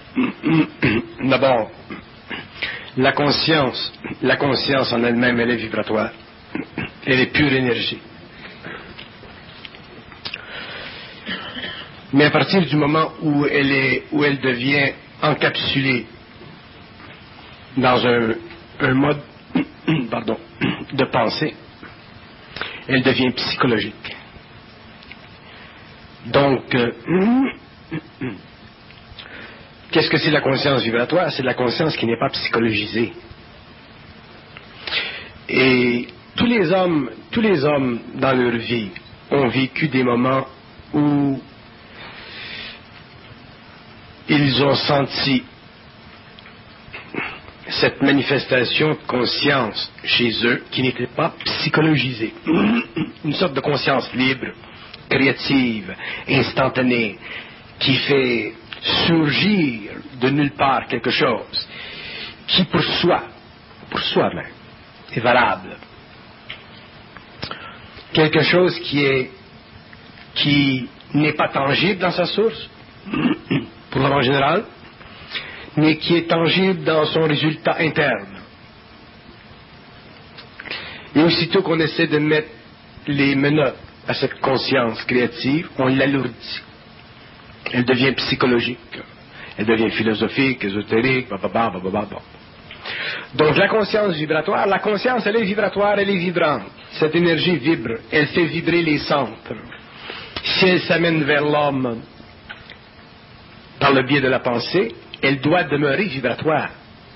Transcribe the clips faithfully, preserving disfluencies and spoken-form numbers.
D'abord, la conscience, la conscience en elle-même, elle est vibratoire. Elle est pure énergie. Mais à partir du moment où elle est, où elle devient encapsulée dans un, un mode, pardon, de pensée, elle devient psychologique. Donc, euh, qu'est-ce que c'est la conscience vibratoire? C'est la conscience qui n'est pas psychologisée. Et tous les hommes, tous les hommes dans leur vie ont vécu des moments où ils ont senti cette manifestation de conscience chez eux qui n'était pas psychologisée. Une sorte de conscience libre, créative, instantanée, qui fait surgir de nulle part quelque chose qui pour soi, pour soi-même, est valable. Quelque chose qui est qui n'est pas tangible dans sa source, pour l'homme en général, mais qui est tangible dans son résultat interne. Et aussitôt qu'on essaie de mettre les menottes à cette conscience créative, on l'alourdit. Elle devient psychologique, elle devient philosophique, ésotérique, bababa, bababa. Donc la conscience vibratoire, la conscience elle est vibratoire, elle est vibrante. Cette énergie vibre, elle fait vibrer les centres. Si elle s'amène vers l'homme par le biais de la pensée, elle doit demeurer vibratoire.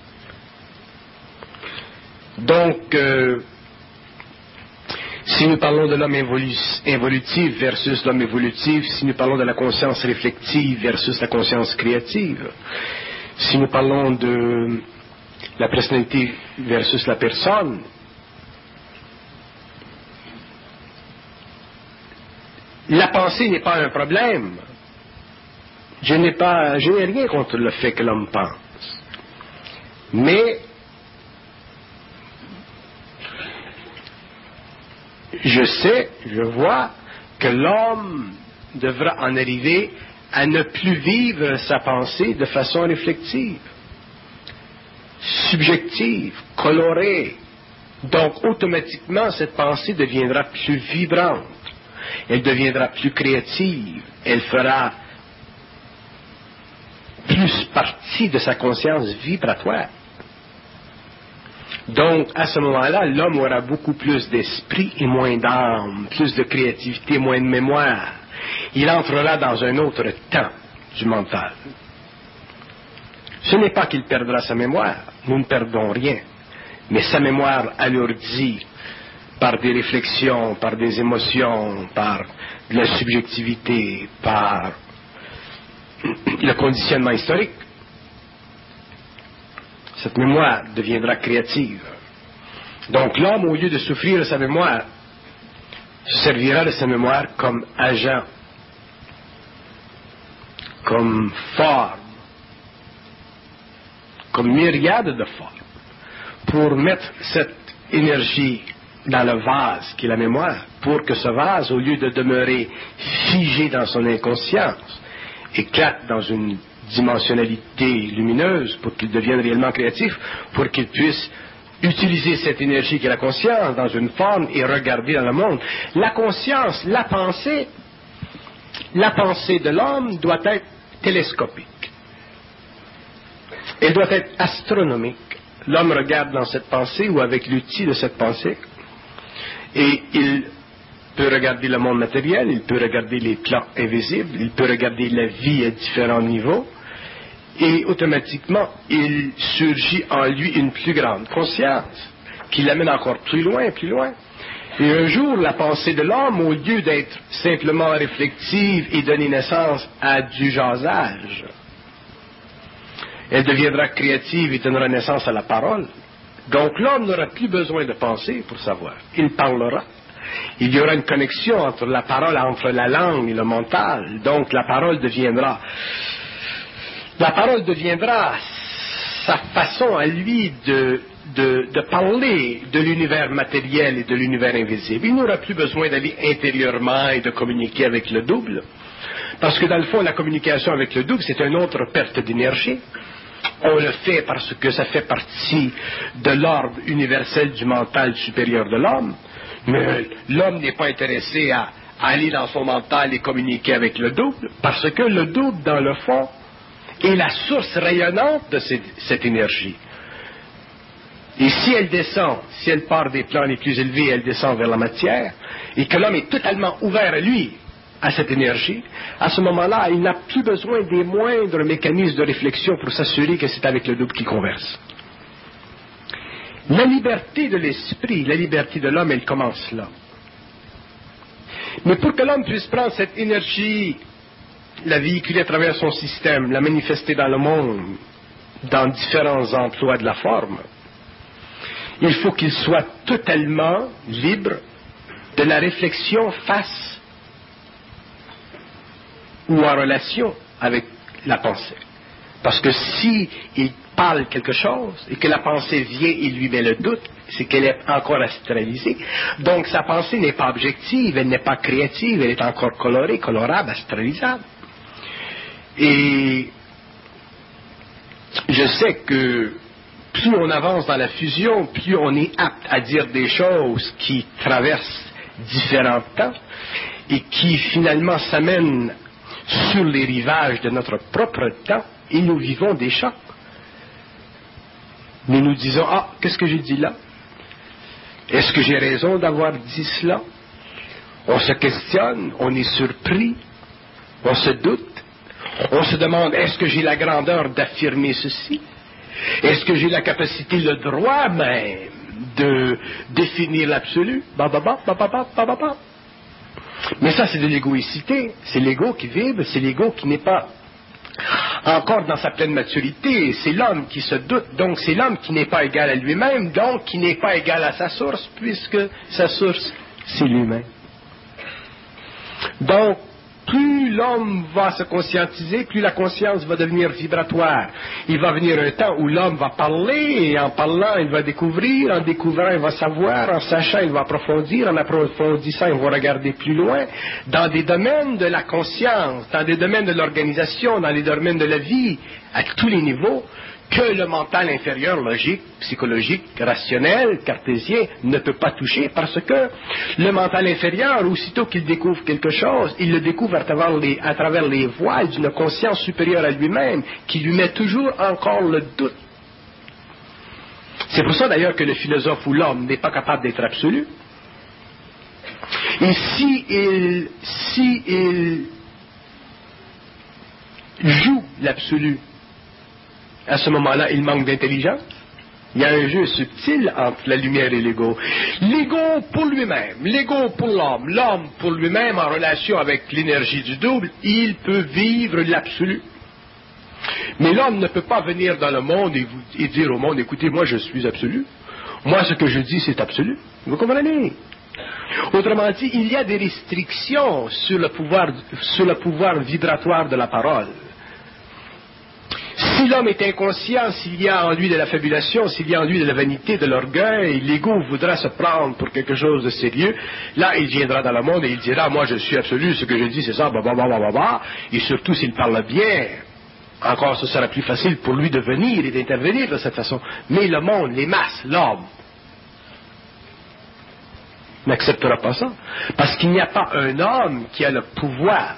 Donc, euh, si nous parlons de l'homme évolu évolutif versus l'homme évolutif, si nous parlons de la conscience réflexive versus la conscience créative, si nous parlons de la personnalité versus la personne, la pensée n'est pas un problème. Je n'ai pas, je n'ai rien contre le fait que l'homme pense. Mais je sais, je vois que l'homme devra en arriver à ne plus vivre sa pensée de façon réflexive, subjective, colorée. Donc automatiquement, cette pensée deviendra plus vibrante. Elle deviendra plus créative. Elle fera plus partie de sa conscience vibratoire. Donc, à ce moment-là, l'homme aura beaucoup plus d'esprit et moins d'âme, plus de créativité, moins de mémoire. Il entrera dans un autre temps du mental. Ce n'est pas qu'il perdra sa mémoire, nous ne perdons rien, mais sa mémoire alourdie par des réflexions, par des émotions, par de la subjectivité, par le conditionnement historique, cette mémoire deviendra créative. Donc l'homme, au lieu de souffrir de sa mémoire, se servira de sa mémoire comme agent, comme forme, comme myriade de formes, pour mettre cette énergie dans le vase qui est la mémoire, pour que ce vase, au lieu de demeurer figé dans son inconscience, éclate dans une dimensionnalité lumineuse pour qu'il devienne réellement créatif, pour qu'il puisse utiliser cette énergie qui est la conscience dans une forme et regarder dans le monde. La conscience, la pensée, la pensée de l'homme doit être télescopique. Elle doit être astronomique. L'homme regarde dans cette pensée ou avec l'outil de cette pensée et il peut regarder le monde matériel, il peut regarder les plans invisibles, il peut regarder la vie à différents niveaux, et automatiquement, il surgit en lui une plus grande conscience, qui l'amène encore plus loin, plus loin. Et un jour, la pensée de l'homme, au lieu d'être simplement réflexive et donner naissance à du jasage, elle deviendra créative et donnera naissance à la parole. Donc l'homme n'aura plus besoin de penser pour savoir. Il parlera. Il y aura une connexion entre la parole, entre la langue et le mental. Donc la parole deviendra, la parole deviendra sa façon à lui de, de, de parler de l'univers matériel et de l'univers invisible. Il n'aura plus besoin d'aller intérieurement et de communiquer avec le double. Parce que dans le fond, la communication avec le double, c'est une autre perte d'énergie. On le fait parce que ça fait partie de l'ordre universel du mental supérieur de l'homme. Mais l'homme n'est pas intéressé à aller dans son mental et communiquer avec le double, parce que le double, dans le fond, est la source rayonnante de cette, cette énergie. Et si elle descend, si elle part des plans les plus élevés, elle descend vers la matière, et que l'homme est totalement ouvert à lui, à cette énergie, à ce moment-là, il n'a plus besoin des moindres mécanismes de réflexion pour s'assurer que c'est avec le double qu'il converse. La liberté de l'esprit, la liberté de l'homme, elle commence là. Mais pour que l'homme puisse prendre cette énergie, la véhiculer à travers son système, la manifester dans le monde, dans différents emplois de la forme, il faut qu'il soit totalement libre de la réflexion face ou en relation avec la pensée. Parce que si il parle quelque chose et que la pensée vient et lui met le doute, c'est qu'elle est encore astralisée. Donc sa pensée n'est pas objective, elle n'est pas créative, elle est encore colorée, colorable, astralisable. Et je sais que plus on avance dans la fusion, plus on est apte à dire des choses qui traversent différents temps et qui finalement s'amènent sur les rivages de notre propre temps, et nous vivons des chocs. Nous nous disons, ah, qu'est-ce que j'ai dit là? Est-ce que j'ai raison d'avoir dit cela? On se questionne, on est surpris, on se doute, on se demande, est-ce que j'ai la grandeur d'affirmer ceci? Est-ce que j'ai la capacité, le droit même de définir l'absolu? Ba, ba, ba, ba, ba, ba, ba, ba, ba. Mais ça, c'est de l'égoïcité. C'est l'ego qui vibre, c'est l'ego qui n'est pas encore dans sa pleine maturité. C'est l'homme qui se doute, donc c'est l'homme qui n'est pas égal à lui-même, donc qui n'est pas égal à sa source, puisque sa source, c'est lui-même. Donc, plus l'homme va se conscientiser, plus la conscience va devenir vibratoire. Il va venir un temps où l'homme va parler, et en parlant, il va découvrir, en découvrant, il va savoir, en sachant, il va approfondir, en approfondissant, il va regarder plus loin, dans des domaines de la conscience, dans des domaines de l'organisation, dans les domaines de la vie, à tous les niveaux, que le mental inférieur, logique, psychologique, rationnel, cartésien, ne peut pas toucher, parce que le mental inférieur, aussitôt qu'il découvre quelque chose, il le découvre à travers les, à travers les voiles d'une conscience supérieure à lui-même, qui lui met toujours encore le doute. C'est pour ça d'ailleurs que le philosophe ou l'homme n'est pas capable d'être absolu. Et si il, si il joue l'absolu, à ce moment-là, il manque d'intelligence. Il y a un jeu subtil entre la lumière et l'ego. L'ego pour lui-même, l'ego pour l'homme, l'homme pour lui-même en relation avec l'énergie du double, il peut vivre l'absolu. Mais l'homme ne peut pas venir dans le monde et, vous, et dire au monde, écoutez, moi je suis absolu. Moi ce que je dis c'est absolu. Vous comprenez? Autrement dit, il y a des restrictions sur le pouvoir, sur le pouvoir vibratoire de la parole. Si l'homme est inconscient, s'il y a en lui de la fabulation, s'il y a en lui de la vanité, de l'orgueil, l'ego voudra se prendre pour quelque chose de sérieux, là il viendra dans le monde et il dira, moi je suis absolu, ce que je dis c'est ça, bah, bah, bah, bah, bah, bah. Et surtout s'il parle bien, encore ce sera plus facile pour lui de venir et d'intervenir de cette façon. Mais le monde, les masses, l'homme, n'acceptera pas ça. Parce qu'il n'y a pas un homme qui a le pouvoir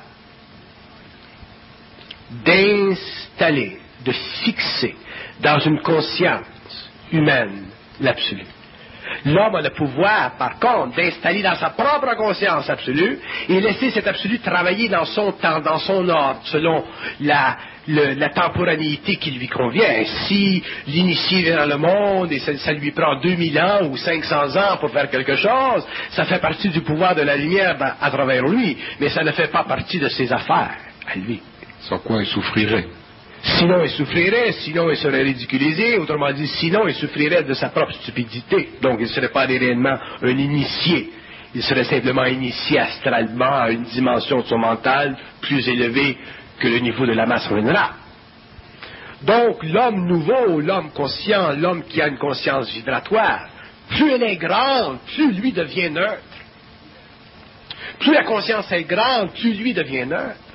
d'installer, de fixer dans une conscience humaine l'absolu. L'homme a le pouvoir, par contre, d'installer dans sa propre conscience absolue et laisser cet absolu travailler dans son temps, dans son ordre, selon la, le, la temporalité qui lui convient. Si l'initié vient dans le monde et ça, ça lui prend deux mille ans ou cinq cents ans pour faire quelque chose, ça fait partie du pouvoir de la lumière à, à travers lui, mais ça ne fait pas partie de ses affaires à lui. Sans quoi il souffrirait. Sinon il souffrirait, sinon il serait ridiculisé, autrement dit, sinon il souffrirait de sa propre stupidité. Donc il ne serait pas réellement un initié. Il serait simplement initié astralement à une dimension de son mental plus élevée que le niveau de la masse rénale. Donc l'homme nouveau, l'homme conscient, l'homme qui a une conscience vibratoire, plus elle est grande, plus lui devient neutre. Plus la conscience est grande, plus lui devient neutre.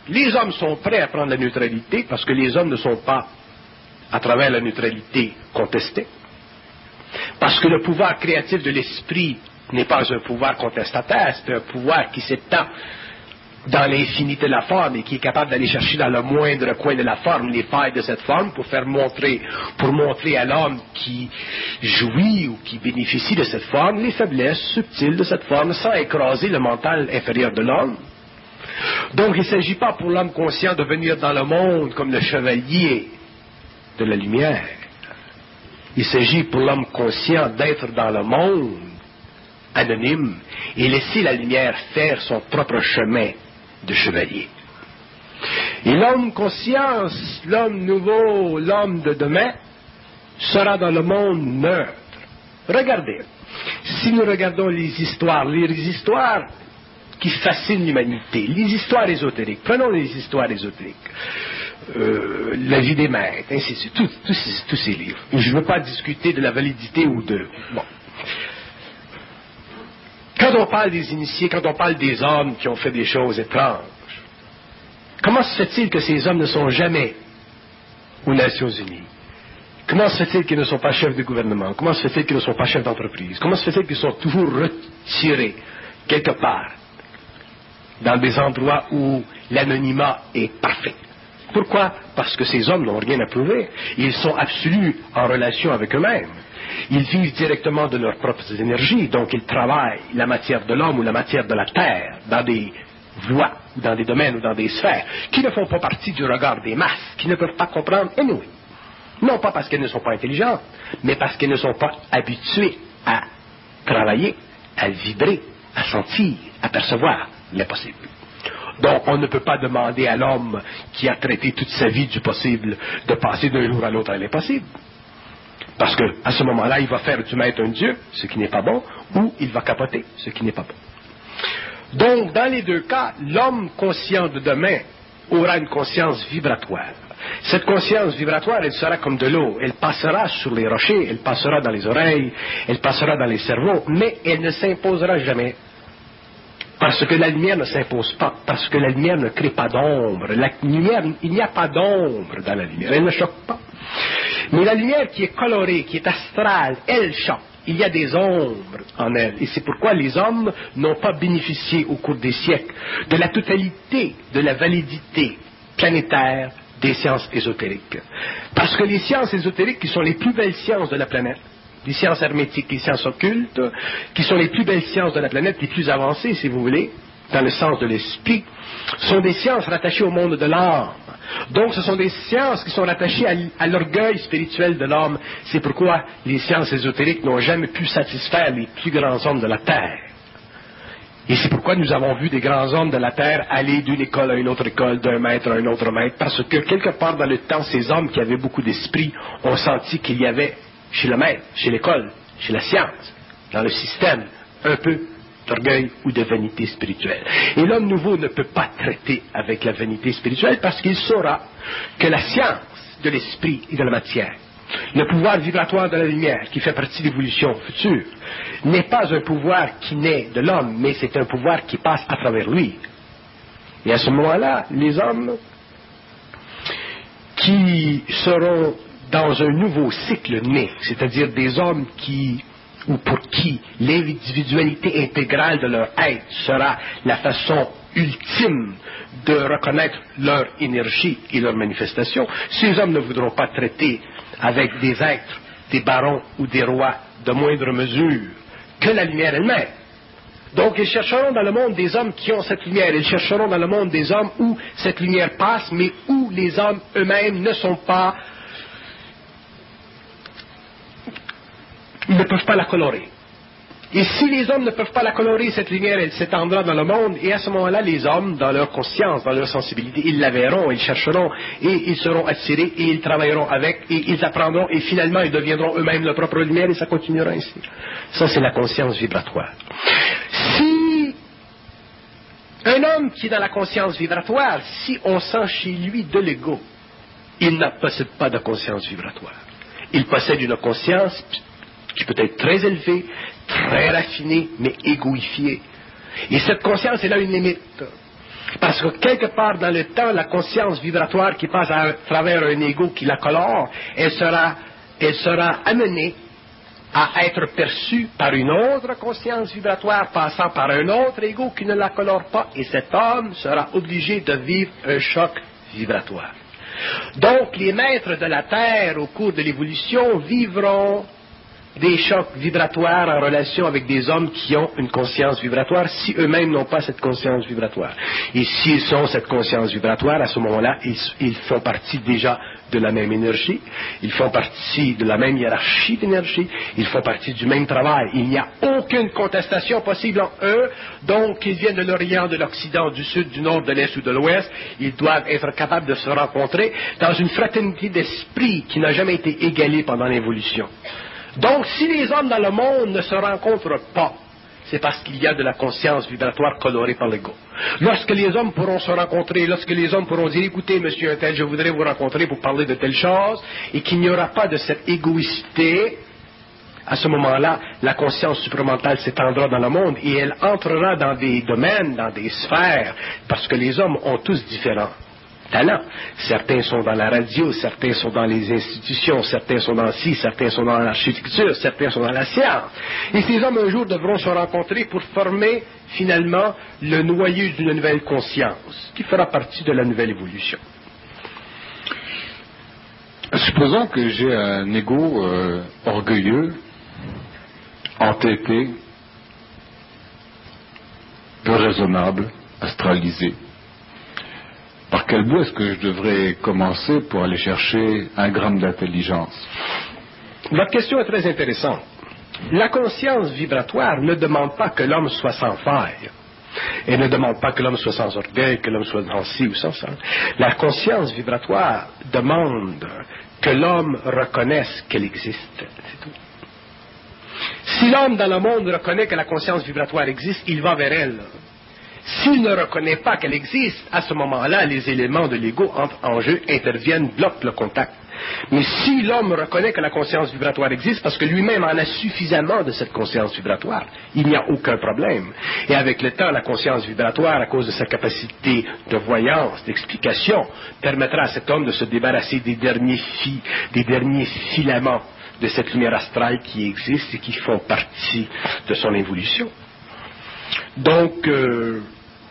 les hommes sont prêts à prendre la neutralité parce que les hommes ne sont pas, à travers la neutralité, contestés. Parce que le pouvoir créatif de l'esprit n'est pas un pouvoir contestataire, c'est un pouvoir qui s'étend dans l'infinité de la forme et qui est capable d'aller chercher dans le moindre coin de la forme les failles de cette forme pour faire montrer, pour montrer à l'homme qui jouit ou qui bénéficie de cette forme les faiblesses subtiles de cette forme sans écraser le mental inférieur de l'homme. Donc il ne s'agit pas pour l'homme conscient de venir dans le monde comme le chevalier de la lumière. Il s'agit pour l'homme conscient d'être dans le monde anonyme et laisser la lumière faire son propre chemin de chevalier. Et l'homme conscience, l'homme nouveau, l'homme de demain, sera dans le monde neutre. Regardez, si nous regardons les histoires, les histoires qui fascinent l'humanité, les histoires ésotériques, prenons les histoires ésotériques, euh, la vie des maîtres, ainsi de suite, tous, tous, tous ces livres. Je ne veux pas discuter de la validité ou de... Bon. Quand on parle des initiés, quand on parle des hommes qui ont fait des choses étranges, comment se fait-il que ces hommes ne sont jamais aux Nations Unies? Comment se fait-il qu'ils ne sont pas chefs de gouvernement? Comment se fait-il qu'ils ne sont pas chefs d'entreprise? Comment se fait-il qu'ils sont toujours retirés quelque part dans des endroits où l'anonymat est parfait? Pourquoi? Parce que ces hommes n'ont rien à prouver. Ils sont absolus en relation avec eux-mêmes. Ils vivent directement de leurs propres énergies, donc ils travaillent la matière de l'homme ou la matière de la terre dans des voies, ou dans des domaines, ou dans des sphères, qui ne font pas partie du regard des masses, qui ne peuvent pas comprendre anyway. Non pas parce qu'elles ne sont pas intelligentes, mais parce qu'elles ne sont pas habituées à travailler, à vibrer, à sentir, à percevoir l'impossible. Donc, on ne peut pas demander à l'homme qui a traité toute sa vie du possible de passer d'un jour à l'autre à l'impossible. Parce qu'à ce moment-là, il va faire du maître un Dieu, ce qui n'est pas bon, ou il va capoter, ce qui n'est pas bon. Donc, dans les deux cas, l'homme conscient de demain aura une conscience vibratoire. Cette conscience vibratoire, elle sera comme de l'eau. Elle passera sur les rochers, elle passera dans les oreilles, elle passera dans les cerveaux, mais elle ne s'imposera jamais. Parce que la lumière ne s'impose pas, parce que la lumière ne crée pas d'ombre. La lumière, il n'y a pas d'ombre dans la lumière, elle ne choque pas. Mais la lumière qui est colorée, qui est astrale, elle choque. Il y a des ombres en elle. Et c'est pourquoi les hommes n'ont pas bénéficié au cours des siècles de la totalité de la validité planétaire des sciences ésotériques. Parce que les sciences ésotériques, qui sont les plus belles sciences de la planète, les sciences hermétiques, les sciences occultes, qui sont les plus belles sciences de la planète, les plus avancées, si vous voulez, dans le sens de l'esprit, sont des sciences rattachées au monde de l'âme. Donc, ce sont des sciences qui sont rattachées à, à l'orgueil spirituel de l'homme. C'est pourquoi les sciences ésotériques n'ont jamais pu satisfaire les plus grands hommes de la Terre. Et c'est pourquoi nous avons vu des grands hommes de la Terre aller d'une école à une autre école, d'un maître à un autre maître, parce que quelque part dans le temps, ces hommes qui avaient beaucoup d'esprit ont senti qu'il y avait chez le maître, chez l'école, chez la science, dans le système, un peu d'orgueil ou de vanité spirituelle. Et l'homme nouveau ne peut pas traiter avec la vanité spirituelle parce qu'il saura que la science de l'esprit et de la matière, le pouvoir vibratoire de la lumière qui fait partie de l'évolution future, n'est pas un pouvoir qui naît de l'homme, mais c'est un pouvoir qui passe à travers lui. Et à ce moment-là, les hommes qui seront dans un nouveau cycle né, c'est-à-dire des hommes qui, ou pour qui l'individualité intégrale de leur être sera la façon ultime de reconnaître leur énergie et leur manifestation, ces hommes ne voudront pas traiter avec des êtres, des barons ou des rois de moindre mesure que la lumière elle-même. Donc ils chercheront dans le monde des hommes qui ont cette lumière, ils chercheront dans le monde des hommes où cette lumière passe, mais où les hommes eux-mêmes ne sont pas, ne peuvent pas la colorer. Et si les hommes ne peuvent pas la colorer, cette lumière, elle s'étendra dans le monde, et à ce moment-là, les hommes, dans leur conscience, dans leur sensibilité, ils la verront, ils chercheront, et ils seront attirés, et ils travailleront avec, et ils apprendront, et finalement, ils deviendront eux-mêmes leur propre lumière, et ça continuera ainsi. Ça, c'est la conscience vibratoire. Si un homme qui est dans la conscience vibratoire, si on sent chez lui de l'ego, il ne possède pas de conscience vibratoire. Il possède une conscience qui peut être très élevée, très raffinée, mais égoïfiée. Et cette conscience, elle a une limite. Parce que quelque part dans le temps, la conscience vibratoire qui passe à travers un ego qui la colore, elle sera, elle sera amenée à être perçue par une autre conscience vibratoire passant par un autre ego qui ne la colore pas, et cet homme sera obligé de vivre un choc vibratoire. Donc, les maîtres de la Terre, au cours de l'évolution, vivront des chocs vibratoires en relation avec des hommes qui ont une conscience vibratoire, si eux-mêmes n'ont pas cette conscience vibratoire. Et s'ils ont cette conscience vibratoire, à ce moment-là, ils, ils font partie déjà de la même énergie, ils font partie de la même hiérarchie d'énergie, ils font partie du même travail. Il n'y a aucune contestation possible en eux, donc qu'ils viennent de l'Orient, de l'Occident, du Sud, du Nord, de l'Est ou de l'Ouest, ils doivent être capables de se rencontrer dans une fraternité d'esprit qui n'a jamais été égalée pendant l'évolution. Donc, si les hommes dans le monde ne se rencontrent pas, c'est parce qu'il y a de la conscience vibratoire colorée par l'ego. Lorsque les hommes pourront se rencontrer, lorsque les hommes pourront dire, écoutez, monsieur un tel, je voudrais vous rencontrer pour parler de telle chose, et qu'il n'y aura pas de cette égoïsité, à ce moment-là, la conscience supramentale s'étendra dans le monde et elle entrera dans des domaines, dans des sphères, parce que les hommes ont tous différents talents. Certains sont dans la radio, certains sont dans les institutions, certains sont dans ci, certains sont dans l'architecture, certains sont dans la science. Et ces hommes un jour devront se rencontrer pour former finalement le noyau d'une nouvelle conscience, qui fera partie de la nouvelle évolution. Supposons que j'ai un ego euh, orgueilleux, entêté, peu raisonnable, astralisé. Par quel bout est-ce que je devrais commencer pour aller chercher un gramme d'intelligence? Votre question est très intéressante. La conscience vibratoire ne demande pas que l'homme soit sans faille. Elle ne demande pas que l'homme soit sans orgueil, que l'homme soit sans ci ou sans ça. La conscience vibratoire demande que l'homme reconnaisse qu'elle existe. C'est tout. Si l'homme dans le monde reconnaît que la conscience vibratoire existe, il va vers elle. S'il ne reconnaît pas qu'elle existe, à ce moment-là, les éléments de l'ego entrent en jeu, interviennent, bloquent le contact. Mais si l'homme reconnaît que la conscience vibratoire existe, parce que lui-même en a suffisamment de cette conscience vibratoire, il n'y a aucun problème. Et avec le temps, la conscience vibratoire, à cause de sa capacité de voyance, d'explication, permettra à cet homme de se débarrasser des derniers, fi- des derniers filaments de cette lumière astrale qui existe et qui font partie de son évolution. Donc, euh,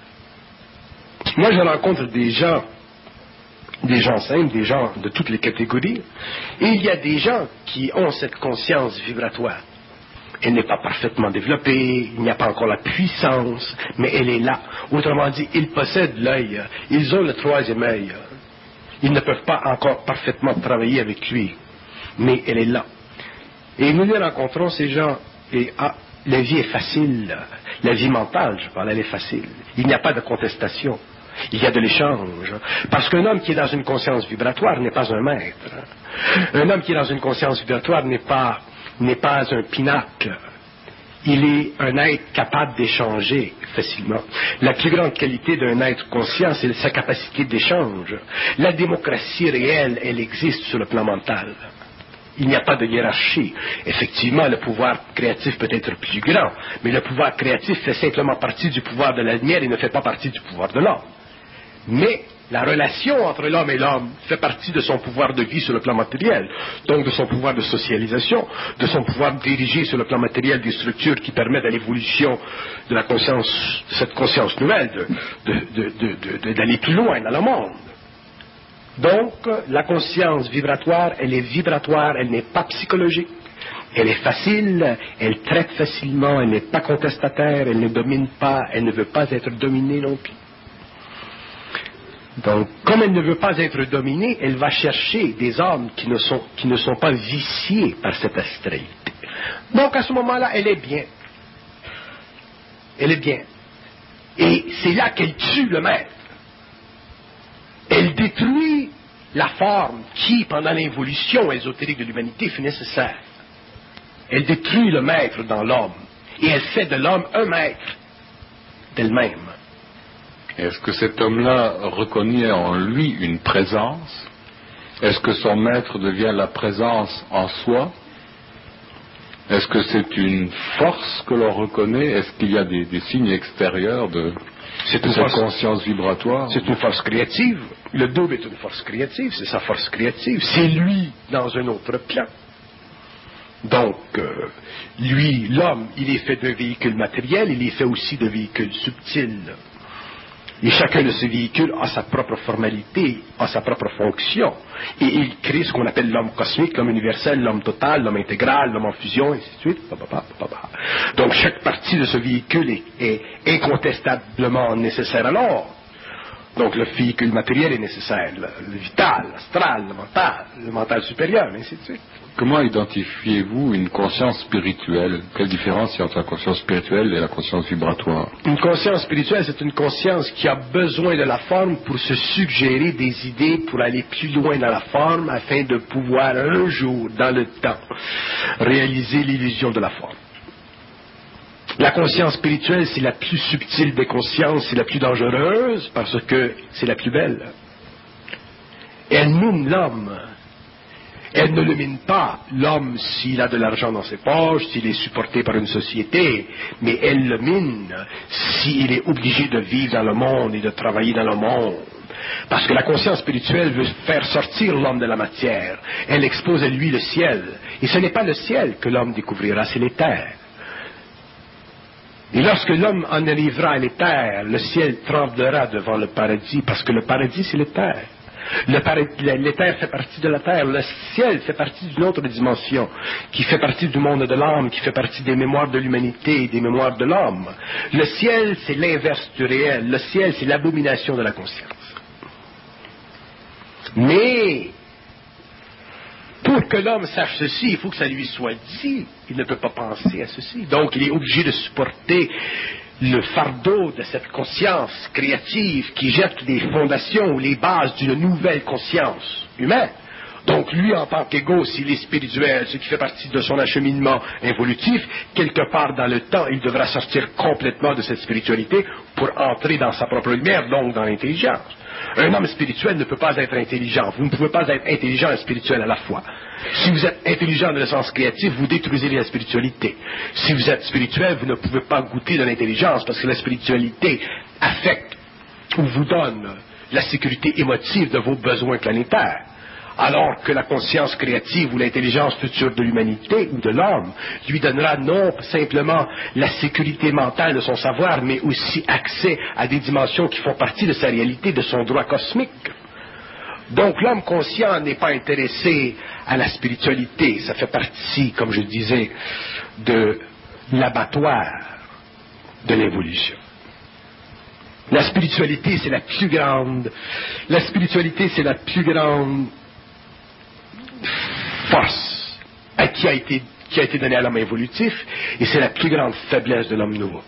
moi je rencontre des gens, des gens simples, des gens de toutes les catégories, et il y a des gens qui ont cette conscience vibratoire. Elle n'est pas parfaitement développée, il n'y a pas encore la puissance, mais elle est là. Autrement dit, ils possèdent l'œil, ils ont le troisième œil. Ils ne peuvent pas encore parfaitement travailler avec lui, mais elle est là. Et nous les rencontrons, ces gens, et ah, la vie est facile, la vie mentale, je parle, elle est facile. Il n'y a pas de contestation, il y a de l'échange. Parce qu'un homme qui est dans une conscience vibratoire n'est pas un maître. Un homme qui est dans une conscience vibratoire n'est pas, n'est pas un pinacle. Il est un être capable d'échanger facilement. La plus grande qualité d'un être conscient, c'est sa capacité d'échange. La démocratie réelle, elle existe sur le plan mental. Il n'y a pas de hiérarchie. Effectivement, le pouvoir créatif peut être plus grand, mais le pouvoir créatif fait simplement partie du pouvoir de la lumière et ne fait pas partie du pouvoir de l'homme. Mais la relation entre l'homme et l'homme fait partie de son pouvoir de vie sur le plan matériel, donc de son pouvoir de socialisation, de son pouvoir de diriger sur le plan matériel des structures qui permettent à l'évolution de la conscience, de cette conscience nouvelle, de, de, de, de, de, d'aller plus loin dans le monde. Donc, la conscience vibratoire, elle est vibratoire, elle n'est pas psychologique. Elle est facile, elle traite facilement, elle n'est pas contestataire, elle ne domine pas, elle ne veut pas être dominée non plus. Donc, comme elle ne veut pas être dominée, elle va chercher des hommes qui ne sont, qui ne sont pas viciés par cette astralité. Donc, à ce moment-là, elle est bien. Elle est bien. Et c'est là qu'elle tue le maître. Elle détruit la forme qui, pendant l'évolution ésotérique de l'humanité, fut nécessaire. Elle détruit le maître dans l'homme. Et elle fait de l'homme un maître d'elle-même. Est-ce que cet homme-là reconnaît en lui une présence? Est-ce que son maître devient la présence en soi? Est-ce que c'est une force que l'on reconnaît? Est-ce qu'il y a des, des signes extérieurs de, c'est de une cette force, conscience vibratoire? C'est une force créative. Le double est une force créative, c'est sa force créative. C'est lui dans un autre plan. Donc, euh, lui, l'homme, il est fait d'un véhicule matériel, il est fait aussi de véhicules subtils. Et chacun de ces véhicules a sa propre formalité, a sa propre fonction. Et il crée ce qu'on appelle l'homme cosmique, l'homme universel, l'homme total, l'homme intégral, l'homme en fusion, et ainsi de suite. Donc chaque partie de ce véhicule est, est incontestablement nécessaire alors. Donc le véhicule matériel est nécessaire, le, le vital, l'astral, le mental, le mental supérieur, et ainsi de suite. Comment identifiez-vous une conscience spirituelle? Quelle différence il y a entre la conscience spirituelle et la conscience vibratoire? Une conscience spirituelle, c'est une conscience qui a besoin de la forme pour se suggérer des idées, pour aller plus loin dans la forme, afin de pouvoir un jour, dans le temps, réaliser l'illusion de la forme. La conscience spirituelle, c'est la plus subtile des consciences, c'est la plus dangereuse, parce que c'est la plus belle. Elle mine l'homme. Elle ne le mine pas, l'homme, s'il a de l'argent dans ses poches, s'il est supporté par une société, mais elle le mine s'il est obligé de vivre dans le monde et de travailler dans le monde. Parce que la conscience spirituelle veut faire sortir l'homme de la matière. Elle expose à lui le ciel. Et ce n'est pas le ciel que l'homme découvrira, c'est les terres. Et lorsque l'homme en arrivera à l'éther, le ciel tremblera devant le paradis, parce que le paradis, c'est l'éther. L'éther fait partie de la terre, le ciel fait partie d'une autre dimension, qui fait partie du monde de l'âme, qui fait partie des mémoires de l'humanité et des mémoires de l'homme. Le ciel, c'est l'inverse du réel. Le ciel, c'est l'abomination de la conscience. Mais, pour que l'homme sache ceci, il faut que ça lui soit dit. Il ne peut pas penser à ceci. Donc, il est obligé de supporter le fardeau de cette conscience créative qui jette les fondations ou les bases d'une nouvelle conscience humaine. Donc, lui, en tant qu'égo, s'il est spirituel, ce qui fait partie de son acheminement évolutif, quelque part dans le temps, il devra sortir complètement de cette spiritualité pour entrer dans sa propre lumière, donc dans l'intelligence. Un homme spirituel ne peut pas être intelligent. Vous ne pouvez pas être intelligent et spirituel à la fois. Si vous êtes intelligent dans le sens créatif, vous détruisez la spiritualité. Si vous êtes spirituel, vous ne pouvez pas goûter de l'intelligence parce que la spiritualité affecte ou vous donne la sécurité émotive de vos besoins planétaires. Alors que la conscience créative ou l'intelligence future de l'humanité ou de l'homme lui donnera non simplement la sécurité mentale de son savoir, mais aussi accès à des dimensions qui font partie de sa réalité, de son droit cosmique. Donc l'homme conscient n'est pas intéressé à la spiritualité, ça fait partie, comme je disais, de l'abattoir de l'évolution. La spiritualité, c'est la plus grande, la spiritualité, c'est la plus grande force à qui a été, qui a été donnée à l'homme évolutif, et c'est la plus grande faiblesse de l'homme nouveau.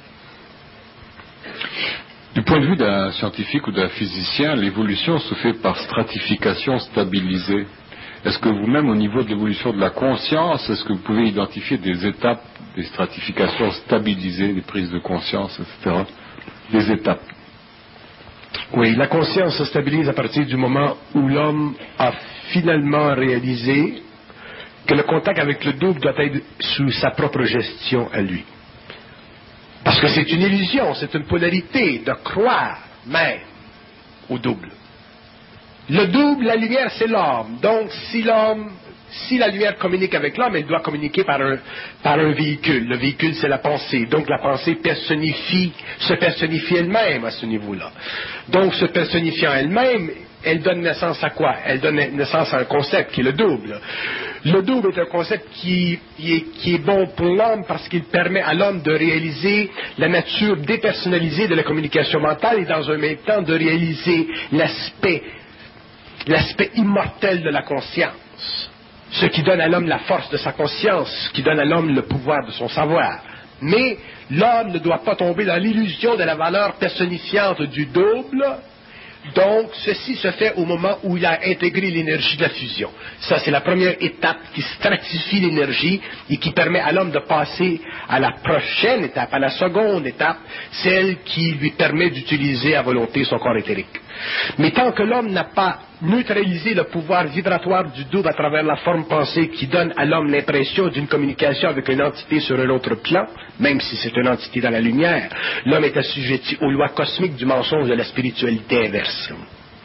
Du point de vue d'un scientifique ou d'un physicien, l'évolution se fait par stratification stabilisée. Est-ce que vous-même, au niveau de l'évolution de la conscience, est-ce que vous pouvez identifier des étapes, des stratifications stabilisées, des prises de conscience, et cetera, des étapes? Oui, la conscience se stabilise à partir du moment où l'homme a finalement réalisé que le contact avec le double doit être sous sa propre gestion à lui. Parce que c'est une illusion, c'est une polarité de croire même au double. Le double, la lumière, c'est l'homme. Donc, si l'homme, si la lumière communique avec l'homme, elle doit communiquer par un, par un véhicule. Le véhicule, c'est la pensée. Donc, la pensée personnifie, se personnifie elle-même à ce niveau-là. Donc, se personnifiant elle-même, elle donne naissance à quoi? Elle donne naissance à un concept qui est le double. Le double est un concept qui, qui, est, qui est bon pour l'homme parce qu'il permet à l'homme de réaliser la nature dépersonnalisée de la communication mentale et dans un même temps de réaliser l'aspect, l'aspect immortel de la conscience. Ce qui donne à l'homme la force de sa conscience, ce qui donne à l'homme le pouvoir de son savoir. Mais l'homme ne doit pas tomber dans l'illusion de la valeur personnifiante du double. Donc, ceci se fait au moment où il a intégré l'énergie de la fusion. Ça, c'est la première étape qui stratifie l'énergie et qui permet à l'homme de passer à la prochaine étape, à la seconde étape, celle qui lui permet d'utiliser à volonté son corps éthérique. Mais tant que l'homme n'a pas neutralisé le pouvoir vibratoire du double à travers la forme pensée qui donne à l'homme l'impression d'une communication avec une entité sur un autre plan, même si c'est une entité dans la lumière, l'homme est assujetti aux lois cosmiques du mensonge de la spiritualité inverse.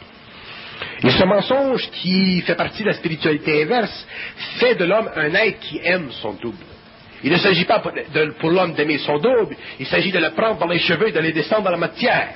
Et ce mensonge qui fait partie de la spiritualité inverse fait de l'homme un être qui aime son double. Il ne s'agit pas pour, de, pour l'homme d'aimer son double, il s'agit de le prendre par les cheveux et de le descendre dans la matière.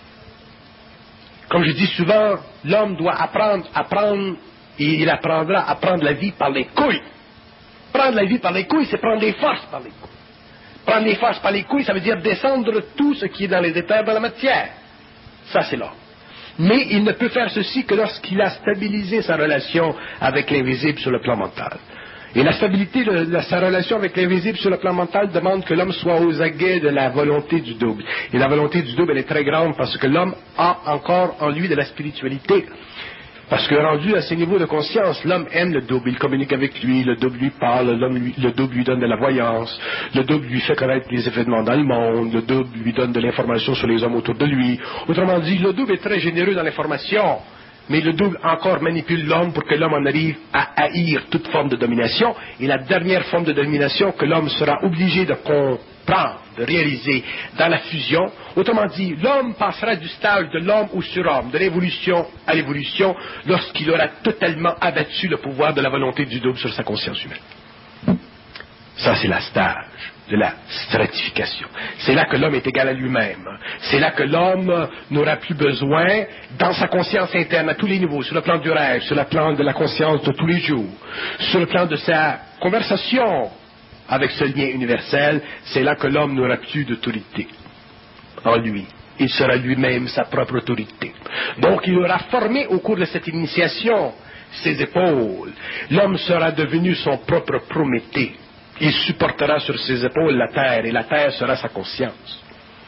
Comme je dis souvent, l'homme doit apprendre, apprendre, et il apprendra à prendre la vie par les couilles. Prendre la vie par les couilles, c'est prendre les forces par les couilles. Prendre les forces par les couilles, ça veut dire descendre tout ce qui est dans les éthers, dans la matière. Ça, c'est l'homme. Mais il ne peut faire ceci que lorsqu'il a stabilisé sa relation avec l'invisible sur le plan mental. Et la stabilité de, de sa relation avec l'invisible sur le plan mental demande que l'homme soit aux aguets de la volonté du double. Et la volonté du double, elle est très grande parce que l'homme a encore en lui de la spiritualité. Parce que rendu à ces niveaux de conscience, l'homme aime le double, il communique avec lui, le double lui parle, l'homme lui, le double lui donne de la voyance, le double lui fait connaître les événements dans le monde, le double lui donne de l'information sur les hommes autour de lui. Autrement dit, le double est très généreux dans l'information. Mais le double encore manipule l'homme pour que l'homme en arrive à haïr toute forme de domination. Et la dernière forme de domination que l'homme sera obligé de comprendre, de réaliser dans la fusion, autrement dit, l'homme passera du stade de l'homme au surhomme, de l'évolution à l'évolution, lorsqu'il aura totalement abattu le pouvoir de la volonté du double sur sa conscience humaine. Ça, c'est la stage de la stratification. C'est là que l'homme est égal à lui-même. C'est là que l'homme n'aura plus besoin, dans sa conscience interne, à tous les niveaux, sur le plan du rêve, sur le plan de la conscience de tous les jours, sur le plan de sa conversation avec ce lien universel, c'est là que l'homme n'aura plus d'autorité en lui. Il sera lui-même sa propre autorité. Donc, il aura formé au cours de cette initiation ses épaules. L'homme sera devenu son propre Prométhée. Il supportera sur ses épaules la terre, et la terre sera sa conscience.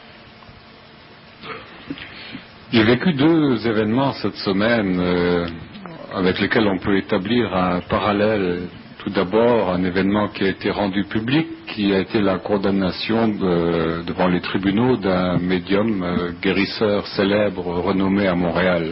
J'ai vécu deux événements cette semaine euh, avec lesquels on peut établir un parallèle. Tout d'abord, un événement qui a été rendu public, qui a été la condamnation de, devant les tribunaux d'un médium euh, guérisseur célèbre, renommé à Montréal,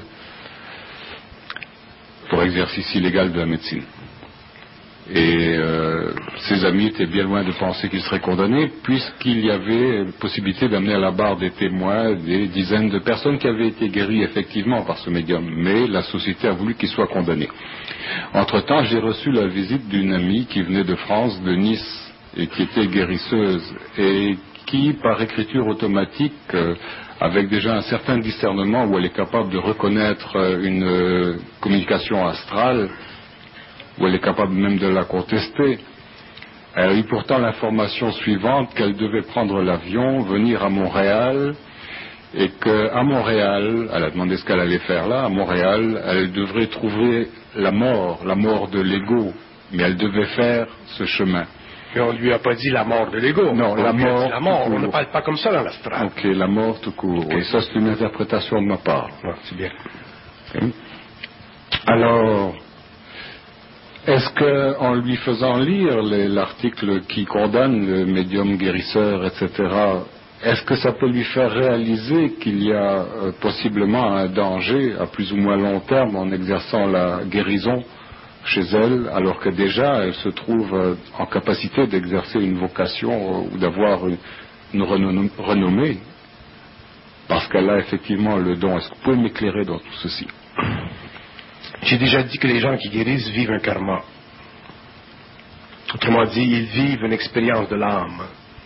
pour exercice illégal de la médecine. Et euh, ses amis étaient bien loin de penser qu'il serait condamné, puisqu'il y avait possibilité d'amener à la barre des témoins des dizaines de personnes qui avaient été guéries effectivement par ce médium. Mais la société a voulu qu'il soit condamné. Entre-temps, j'ai reçu la visite d'une amie qui venait de France, de Nice, et qui était guérisseuse, et qui, par écriture automatique, euh, avec déjà un certain discernement, où elle est capable de reconnaître euh, une euh, communication astrale, où elle est capable même de la contester. Elle a eu pourtant l'information suivante qu'elle devait prendre l'avion, venir à Montréal, et qu'à Montréal, elle a demandé ce qu'elle allait faire là, à Montréal, elle devrait trouver la mort, la mort de l'ego, mais elle devait faire ce chemin. Mais on ne lui a pas dit la mort de l'ego. Non, on la mort. La mort. On ne parle pas comme ça dans l'astral. Ok, la mort tout court. Okay. Et ça, c'est une interprétation de ma part. Ouais, c'est bien. Okay. Alors, est-ce que, en lui faisant lire les, l'article qui condamne le médium guérisseur, et cetera, est-ce que ça peut lui faire réaliser qu'il y a euh, possiblement un danger à plus ou moins long terme en exerçant la guérison chez elle, alors que déjà elle se trouve euh, en capacité d'exercer une vocation euh, ou d'avoir une, une renom- renommée, parce qu'elle a effectivement le don. Est-ce que vous pouvez m'éclairer dans tout ceci? J'ai déjà dit que les gens qui guérissent vivent un karma. Autrement dit, ils vivent une expérience de l'âme.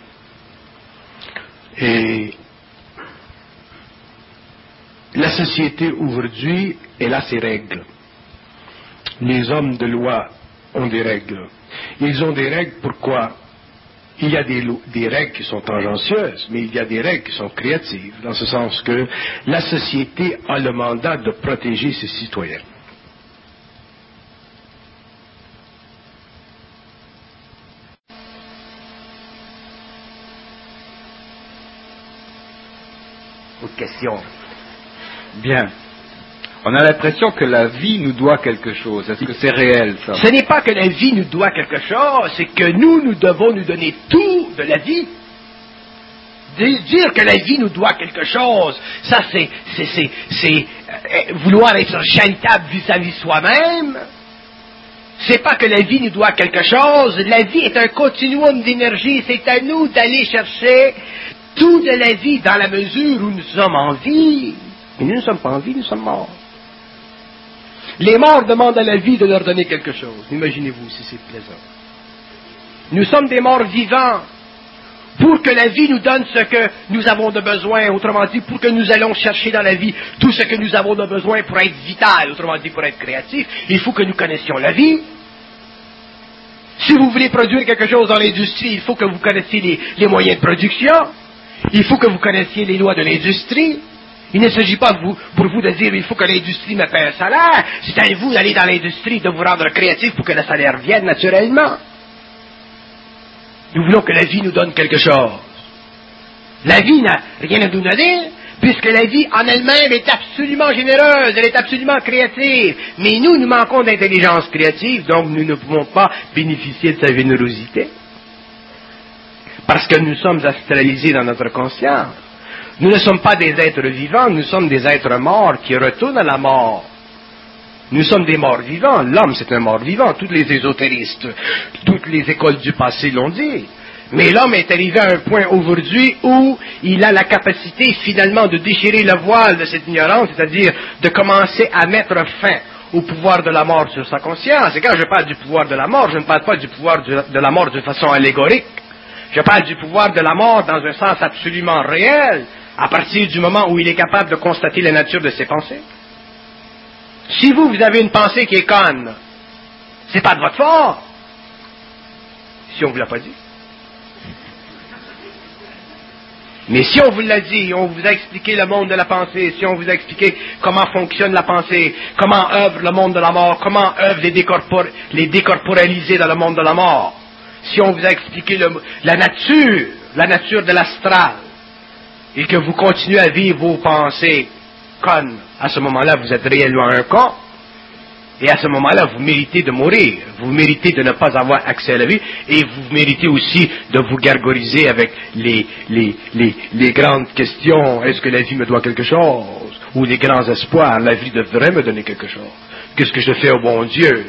Et la société aujourd'hui, elle a ses règles. Les hommes de loi ont des règles. Ils ont des règles pourquoi? Il y a des, des règles qui sont tangentieuses, mais il y a des règles qui sont créatives, dans ce sens que la société a le mandat de protéger ses citoyens. Autre question. Bien. On a l'impression que la vie nous doit quelque chose. Est-ce que c'est réel, ça? Ce n'est pas que la vie nous doit quelque chose, c'est que nous, nous devons nous donner tout de la vie. Dire que la vie nous doit quelque chose, ça c'est, c'est, c'est, c'est euh, vouloir être charitable vis-à-vis soi-même. C'est pas que la vie nous doit quelque chose, la vie est un continuum d'énergie, c'est à nous d'aller chercher tout de la vie dans la mesure où nous sommes en vie. Mais nous ne sommes pas en vie, nous sommes morts. Les morts demandent à la vie de leur donner quelque chose. Imaginez-vous si c'est plaisant. Nous sommes des morts vivants. Pour que la vie nous donne ce que nous avons de besoin, autrement dit, pour que nous allons chercher dans la vie tout ce que nous avons de besoin pour être vital, autrement dit, pour être créatif, il faut que nous connaissions la vie. Si vous voulez produire quelque chose dans l'industrie, il faut que vous connaissiez les, les moyens de production, il faut que vous connaissiez les lois de l'industrie. Il ne s'agit pas de vous, pour vous de dire il faut que l'industrie me paie un salaire, c'est à vous d'aller dans l'industrie, de vous rendre créatif pour que le salaire vienne naturellement. Nous voulons que la vie nous donne quelque chose. La vie n'a rien à nous donner, puisque la vie en elle-même est absolument généreuse, elle est absolument créative. Mais nous, nous manquons d'intelligence créative, donc nous ne pouvons pas bénéficier de sa générosité. Parce que nous sommes astralisés dans notre conscience. Nous ne sommes pas des êtres vivants, nous sommes des êtres morts qui retournent à la mort. Nous sommes des morts vivants. L'homme, c'est un mort vivant. Tous les ésotéristes, toutes les écoles du passé l'ont dit. Mais l'homme est arrivé à un point aujourd'hui où il a la capacité finalement de déchirer le voile de cette ignorance, c'est-à-dire de commencer à mettre fin au pouvoir de la mort sur sa conscience. Et quand je parle du pouvoir de la mort, je ne parle pas du pouvoir de la mort de façon allégorique. Je parle du pouvoir de la mort dans un sens absolument réel, à partir du moment où il est capable de constater la nature de ses pensées. Si vous, vous avez une pensée qui est conne, c'est pas de votre faute. Si on ne vous l'a pas dit. Mais si on vous l'a dit, on vous a expliqué le monde de la pensée, si on vous a expliqué comment fonctionne la pensée, comment œuvre le monde de la mort, comment œuvre les, décorpor les décorporaliser dans le monde de la mort, si on vous a expliqué le, la nature, la nature de l'astral, et que vous continuez à vivre vos pensées connes, à ce moment-là, vous êtes réellement un con, et à ce moment-là, vous méritez de mourir, vous méritez de ne pas avoir accès à la vie, et vous méritez aussi de vous gargariser avec les, les, les, les grandes questions, est-ce que la vie me doit quelque chose, ou les grands espoirs, la vie devrait me donner quelque chose, qu'est-ce que je fais au bon Dieu?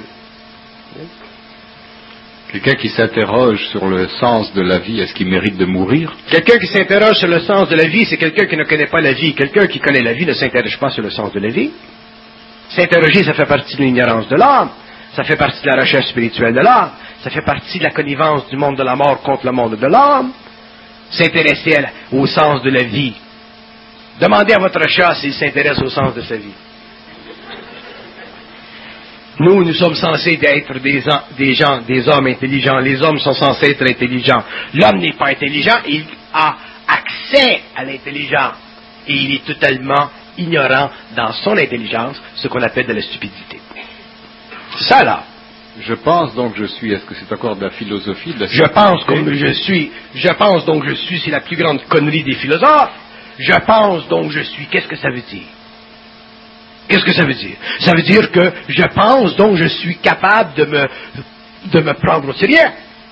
Quelqu'un qui s'interroge sur le sens de la vie, est-ce qu'il mérite de mourir? Quelqu'un qui s'interroge sur le sens de la vie, c'est quelqu'un qui ne connaît pas la vie. Quelqu'un qui connaît la vie ne s'interroge pas sur le sens de la vie. S'interroger, ça fait partie de l'ignorance de l'homme, ça fait partie de la recherche spirituelle de l'homme, ça fait partie de la connivence du monde de la mort contre le monde de l'homme. S'intéresser au sens de la vie. Demandez à votre chat s'il s'intéresse au sens de sa vie. Nous, nous sommes censés être des, des gens, des hommes intelligents. Les hommes sont censés être intelligents. L'homme n'est pas intelligent, il a accès à l'intelligence. Et il est totalement ignorant dans son intelligence, ce qu'on appelle de la stupidité. C'est ça, là. Je pense donc je suis. Est-ce que c'est encore de la philosophie, de la Je pense comme je suis. Je pense donc je suis, c'est la plus grande connerie des philosophes. Je pense donc je suis. Qu'est-ce que ça veut dire? Qu'est-ce que ça veut dire? Ça veut dire que je pense, donc je suis capable de me, de me prendre au sérieux.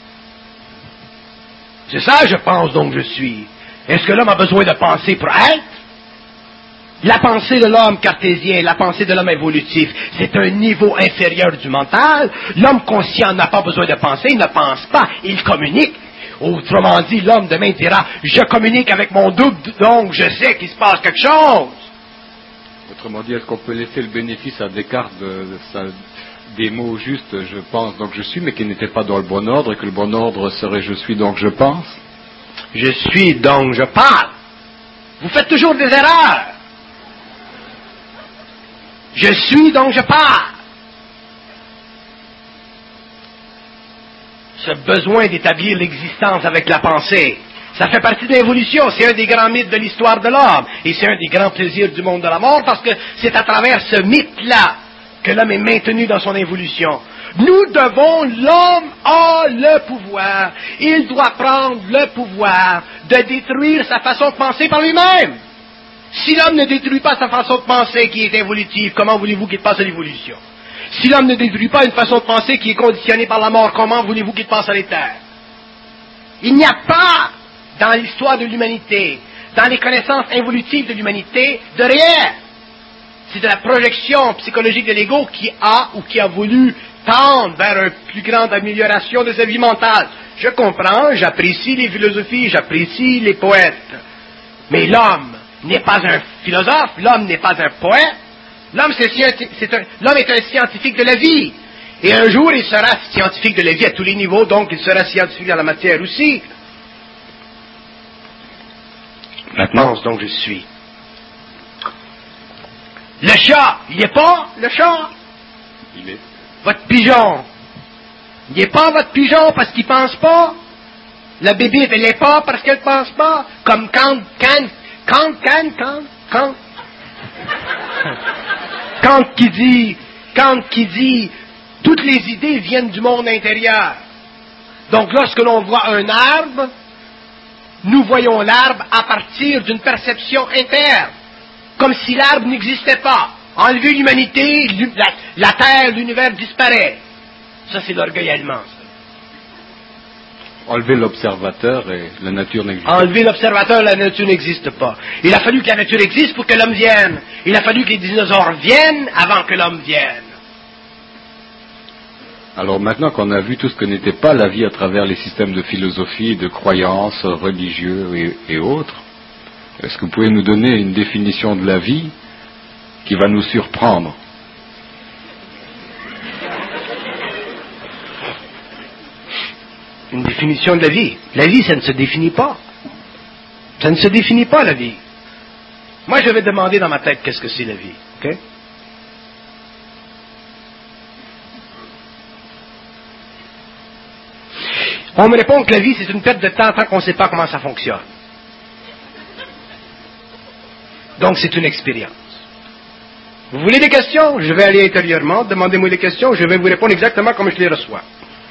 C'est ça, je pense, donc je suis. Est-ce que l'homme a besoin de penser pour être? La pensée de l'homme cartésien, la pensée de l'homme évolutif, c'est un niveau inférieur du mental. L'homme conscient n'a pas besoin de penser, il ne pense pas, il communique. Autrement dit, l'homme demain dira, je communique avec mon double, donc je sais qu'il se passe quelque chose. Autrement dit, est-ce qu'on peut laisser le bénéfice à Descartes de, de sa, des mots justes, je pense, donc je suis, mais qui n'étaient pas dans le bon ordre, et que le bon ordre serait je suis, donc je pense? Je suis, donc je parle. Vous faites toujours des erreurs. Je suis, donc je parle. Ce besoin d'établir l'existence avec la pensée, ça fait partie de l'évolution, c'est un des grands mythes de l'histoire de l'homme, et c'est un des grands plaisirs du monde de la mort, parce que c'est à travers ce mythe-là que l'homme est maintenu dans son évolution. Nous devons, l'homme a le pouvoir, il doit prendre le pouvoir de détruire sa façon de penser par lui-même. Si l'homme ne détruit pas sa façon de penser qui est évolutive, comment voulez-vous qu'il passe à l'évolution? Si l'homme ne détruit pas une façon de penser qui est conditionnée par la mort, comment voulez-vous qu'il passe à l'éther? Il n'y a pas dans l'histoire de l'humanité, dans les connaissances involutives de l'humanité, de rien. C'est de la projection psychologique de l'ego qui a ou qui a voulu tendre vers une plus grande amélioration de sa vie mentale. Je comprends, j'apprécie les philosophies, j'apprécie les poètes. Mais l'homme n'est pas un philosophe, l'homme n'est pas un poète. L'homme, c'est, c'est un, l'homme est un scientifique de la vie. Et un jour, il sera scientifique de la vie à tous les niveaux, donc il sera scientifique dans la matière aussi. Maintenant, donc je suis. Le chat, il n'y est pas, le chat? Il est. Votre pigeon, il n'y est pas votre pigeon parce qu'il ne pense pas? La bébé, elle n'est pas parce qu'elle ne pense pas? Comme quand, quand, quand, quand, quand, quand, quand qui dit, quand qui dit, toutes les idées viennent du monde intérieur. Donc lorsque l'on voit un arbre, nous voyons l'arbre à partir d'une perception interne, comme si l'arbre n'existait pas. Enlever l'humanité, la, la terre, l'univers disparaît. Ça, c'est l'orgueil allemand. Ça. Enlever l'observateur et la nature n'existe pas. Enlever l'observateur, la nature n'existe pas. Il a fallu que la nature existe pour que l'homme vienne. Il a fallu que les dinosaures viennent avant que l'homme vienne. Alors maintenant qu'on a vu tout ce que n'était pas la vie à travers les systèmes de philosophie, de croyances religieux et, et autres, est-ce que vous pouvez nous donner une définition de la vie qui va nous surprendre? Une définition de la vie. La vie, ça ne se définit pas. Ça ne se définit pas, la vie. Moi, je vais demander dans ma tête qu'est-ce que c'est la vie. OK? On me répond que la vie, c'est une perte de temps tant qu'on ne sait pas comment ça fonctionne. Donc, c'est une expérience. Vous voulez des questions? Je vais aller intérieurement, demandez-moi des questions, je vais vous répondre exactement comme je les reçois.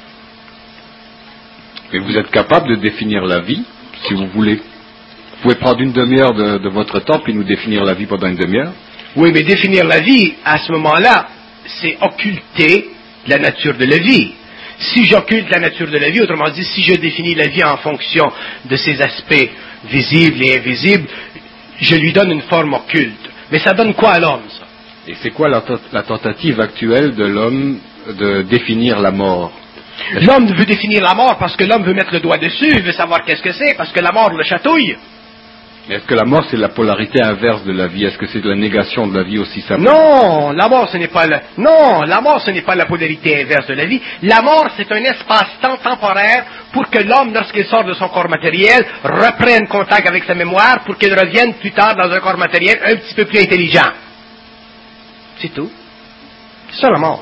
Et vous êtes capable de définir la vie, si vous voulez. Vous pouvez prendre une demi-heure de, de votre temps, puis nous définir la vie pendant une demi-heure. Oui, mais définir la vie, à ce moment-là, c'est occulter la nature de la vie. Si j'occulte la nature de la vie, autrement dit, si je définis la vie en fonction de ses aspects visibles et invisibles, je lui donne une forme occulte. Mais ça donne quoi à l'homme, ça? Et c'est quoi la, la tentative actuelle de l'homme de définir la mort? L'homme veut définir la mort parce que l'homme veut mettre le doigt dessus, il veut savoir qu'est-ce que c'est, parce que la mort le chatouille. Mais est-ce que la mort, c'est la polarité inverse de la vie? Est-ce que c'est la négation de la vie aussi simplement? Non, la mort, ce n'est pas la... Non, la mort, ce n'est pas la polarité inverse de la vie. La mort, c'est un espace-temps temporaire pour que l'homme, lorsqu'il sort de son corps matériel, reprenne contact avec sa mémoire pour qu'il revienne plus tard dans un corps matériel un petit peu plus intelligent. C'est tout. C'est ça la mort.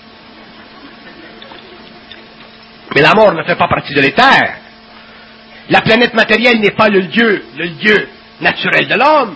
Mais la mort ne fait pas partie de l'éther. La planète matérielle n'est pas le lieu, le lieu naturel de l'homme.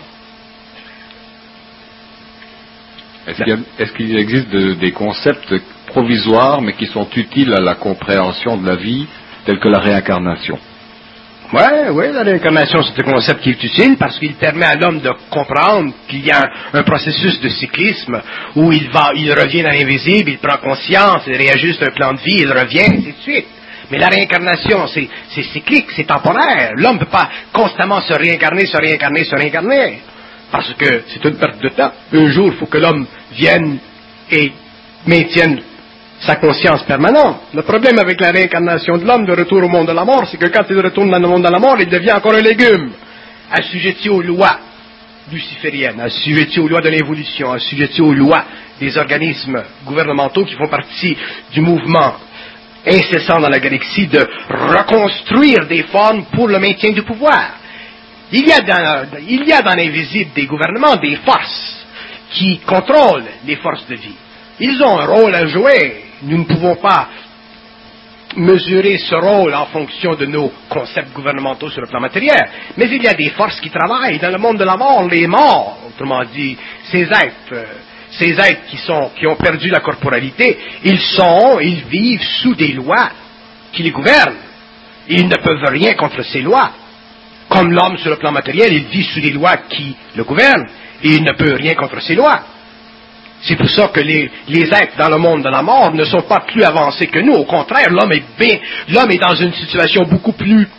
Est-ce qu'il, est-ce qu'il existe de, des concepts provisoires, mais qui sont utiles à la compréhension de la vie, tels que la réincarnation? Oui, oui, la réincarnation, c'est un concept qui est utile parce qu'il permet à l'homme de comprendre qu'il y a un, un processus de cyclisme où il va, il revient dans l'invisible, il prend conscience, il réajuste un plan de vie, il revient, et ainsi de suite. Mais la réincarnation, c'est, c'est cyclique, c'est temporaire. L'homme ne peut pas constamment se réincarner, se réincarner, se réincarner. Parce que c'est une perte de temps. Un jour, il faut que l'homme vienne et maintienne sa conscience permanente. Le problème avec la réincarnation de l'homme, de retour au monde de la mort, c'est que quand il retourne dans le monde de la mort, il devient encore un légume, assujetti aux lois lucifériennes, assujetti aux lois de l'évolution, assujetti aux lois des organismes gouvernementaux qui font partie du mouvement incessant dans la galaxie de reconstruire des formes pour le maintien du pouvoir. Il y a dans, il y a dans l'invisible des gouvernements des forces qui contrôlent les forces de vie. Ils ont un rôle à jouer. Nous ne pouvons pas mesurer ce rôle en fonction de nos concepts gouvernementaux sur le plan matériel. Mais il y a des forces qui travaillent dans le monde de la mort, les morts, autrement dit, ces êtres, ces êtres qui sont, qui ont perdu la corporalité, ils sont, ils vivent sous des lois qui les gouvernent. Ils ne peuvent rien contre ces lois. Comme l'homme sur le plan matériel, il vit sous des lois qui le gouvernent, et il ne peut rien contre ces lois. C'est pour ça que les, les êtres dans le monde de la mort ne sont pas plus avancés que nous. Au contraire, l'homme est bien, l'homme est dans une situation beaucoup plus,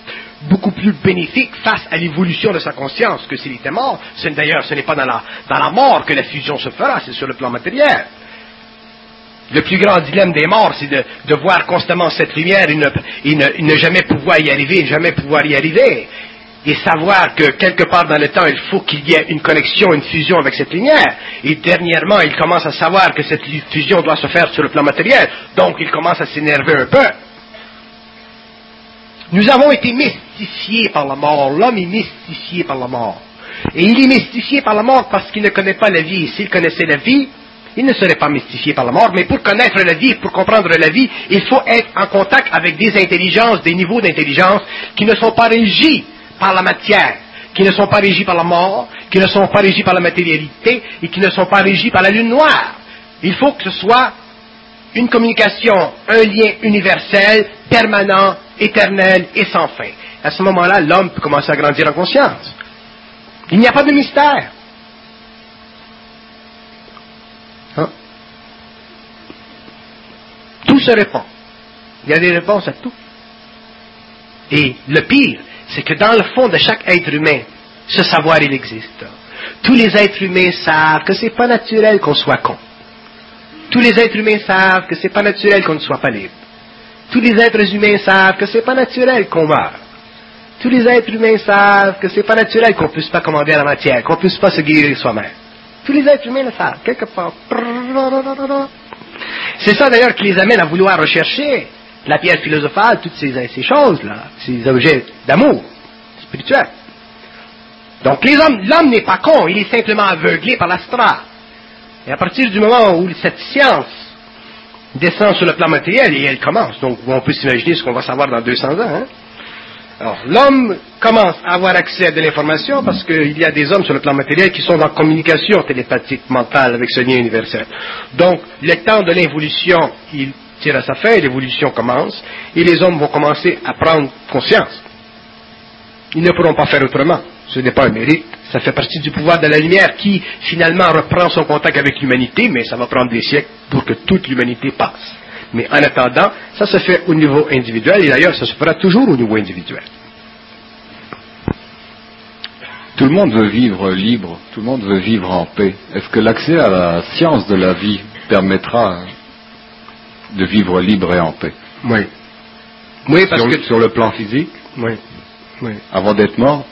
beaucoup plus bénéfique face à l'évolution de sa conscience que s'il était mort. D'ailleurs, ce n'est pas dans la, dans la mort que la fusion se fera, c'est sur le plan matériel. Le plus grand dilemme des morts, c'est de, de voir constamment cette lumière et ne, et, ne, et ne jamais pouvoir y arriver, ne jamais pouvoir y arriver. Et savoir que quelque part dans le temps, il faut qu'il y ait une connexion, une fusion avec cette lumière. Et dernièrement, il commence à savoir que cette fusion doit se faire sur le plan matériel. Donc, il commence à s'énerver un peu. Nous avons été mystifiés par la mort. L'homme est mystifié par la mort. Et il est mystifié par la mort parce qu'il ne connaît pas la vie. Et s'il connaissait la vie, il ne serait pas mystifié par la mort. Mais pour connaître la vie, pour comprendre la vie, il faut être en contact avec des intelligences, des niveaux d'intelligence qui ne sont pas régis par la matière, qui ne sont pas régis par la mort, qui ne sont pas régis par la matérialité et qui ne sont pas régis par la lune noire. Il faut que ce soit une communication, un lien universel, permanent, éternel et sans fin. À ce moment-là, l'homme peut commencer à grandir en conscience. Il n'y a pas de mystère. Hein? Tout se répond. Il y a des réponses à tout. Et le pire, c'est que dans le fond de chaque être humain, ce savoir, il existe. Tous les êtres humains savent que c'est pas naturel qu'on soit con. Tous les êtres humains savent que c'est pas naturel qu'on ne soit pas libre. Tous les êtres humains savent que c'est pas naturel qu'on meure. Tous les êtres humains savent que c'est pas naturel qu'on puisse pas commander la matière, qu'on puisse pas se guérir soi-même. Tous les êtres humains le savent, quelque part. C'est ça d'ailleurs qui les amène à vouloir rechercher la pierre philosophale, toutes ces, ces choses-là, ces objets d'amour spirituel. Donc les hommes, l'homme n'est pas con, il est simplement aveuglé par l'astral. Et à partir du moment où cette science descend sur le plan matériel, et elle commence, donc on peut s'imaginer ce qu'on va savoir dans deux cents ans. Hein? Alors l'homme commence à avoir accès à de l'information parce qu'il y a des hommes sur le plan matériel qui sont en communication télépathique mentale avec ce lien universel. Donc le temps de l'évolution, il tire à sa fin, l'évolution commence, et les hommes vont commencer à prendre conscience. Ils ne pourront pas faire autrement. Ce n'est pas un mérite. Ça fait partie du pouvoir de la lumière qui, finalement, reprend son contact avec l'humanité, mais ça va prendre des siècles pour que toute l'humanité passe. Mais en attendant, ça se fait au niveau individuel, et d'ailleurs, ça se fera toujours au niveau individuel. Tout le monde veut vivre libre, tout le monde veut vivre en paix. Est-ce que l'accès à la science de la vie permettra de vivre libre et en paix? Oui. Oui, parce sur, que... Sur le plan physique? Oui. Oui. Avant d'être mort?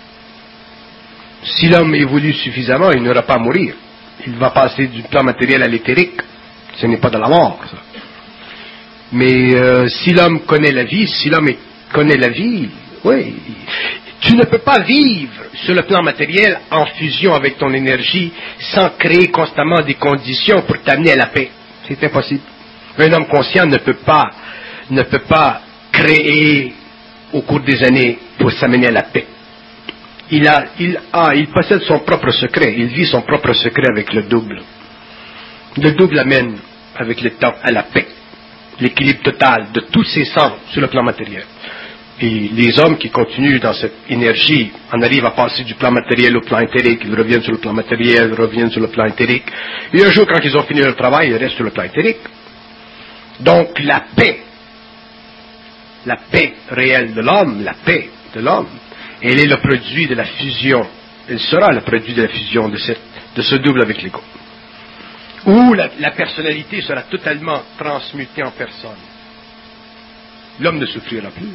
Si l'homme évolue suffisamment, il n'aura pas à mourir. Il va passer du plan matériel à l'éthérique. Ce n'est pas de la mort, ça. Mais euh, si l'homme connaît la vie, si l'homme connaît la vie, oui, tu ne peux pas vivre sur le plan matériel en fusion avec ton énergie sans créer constamment des conditions pour t'amener à la paix. C'est impossible. Un homme conscient ne peut pas, ne peut pas créer au cours des années pour s'amener à la paix. Il a, il a, il possède son propre secret. Il vit son propre secret avec le double. Le double amène avec le temps à la paix, l'équilibre total de tous ses sens sur le plan matériel. Et les hommes qui continuent dans cette énergie en arrivent à passer du plan matériel au plan éthérique. Ils reviennent sur le plan matériel, ils reviennent sur le plan éthérique. Et un jour, quand ils ont fini leur travail, ils restent sur le plan éthérique. Donc la paix, la paix réelle de l'homme, la paix de l'homme, elle est le produit de la fusion. Elle sera le produit de la fusion de, cette, de ce double avec l'ego. Où la, la personnalité sera totalement transmutée en personne. L'homme ne souffrira plus.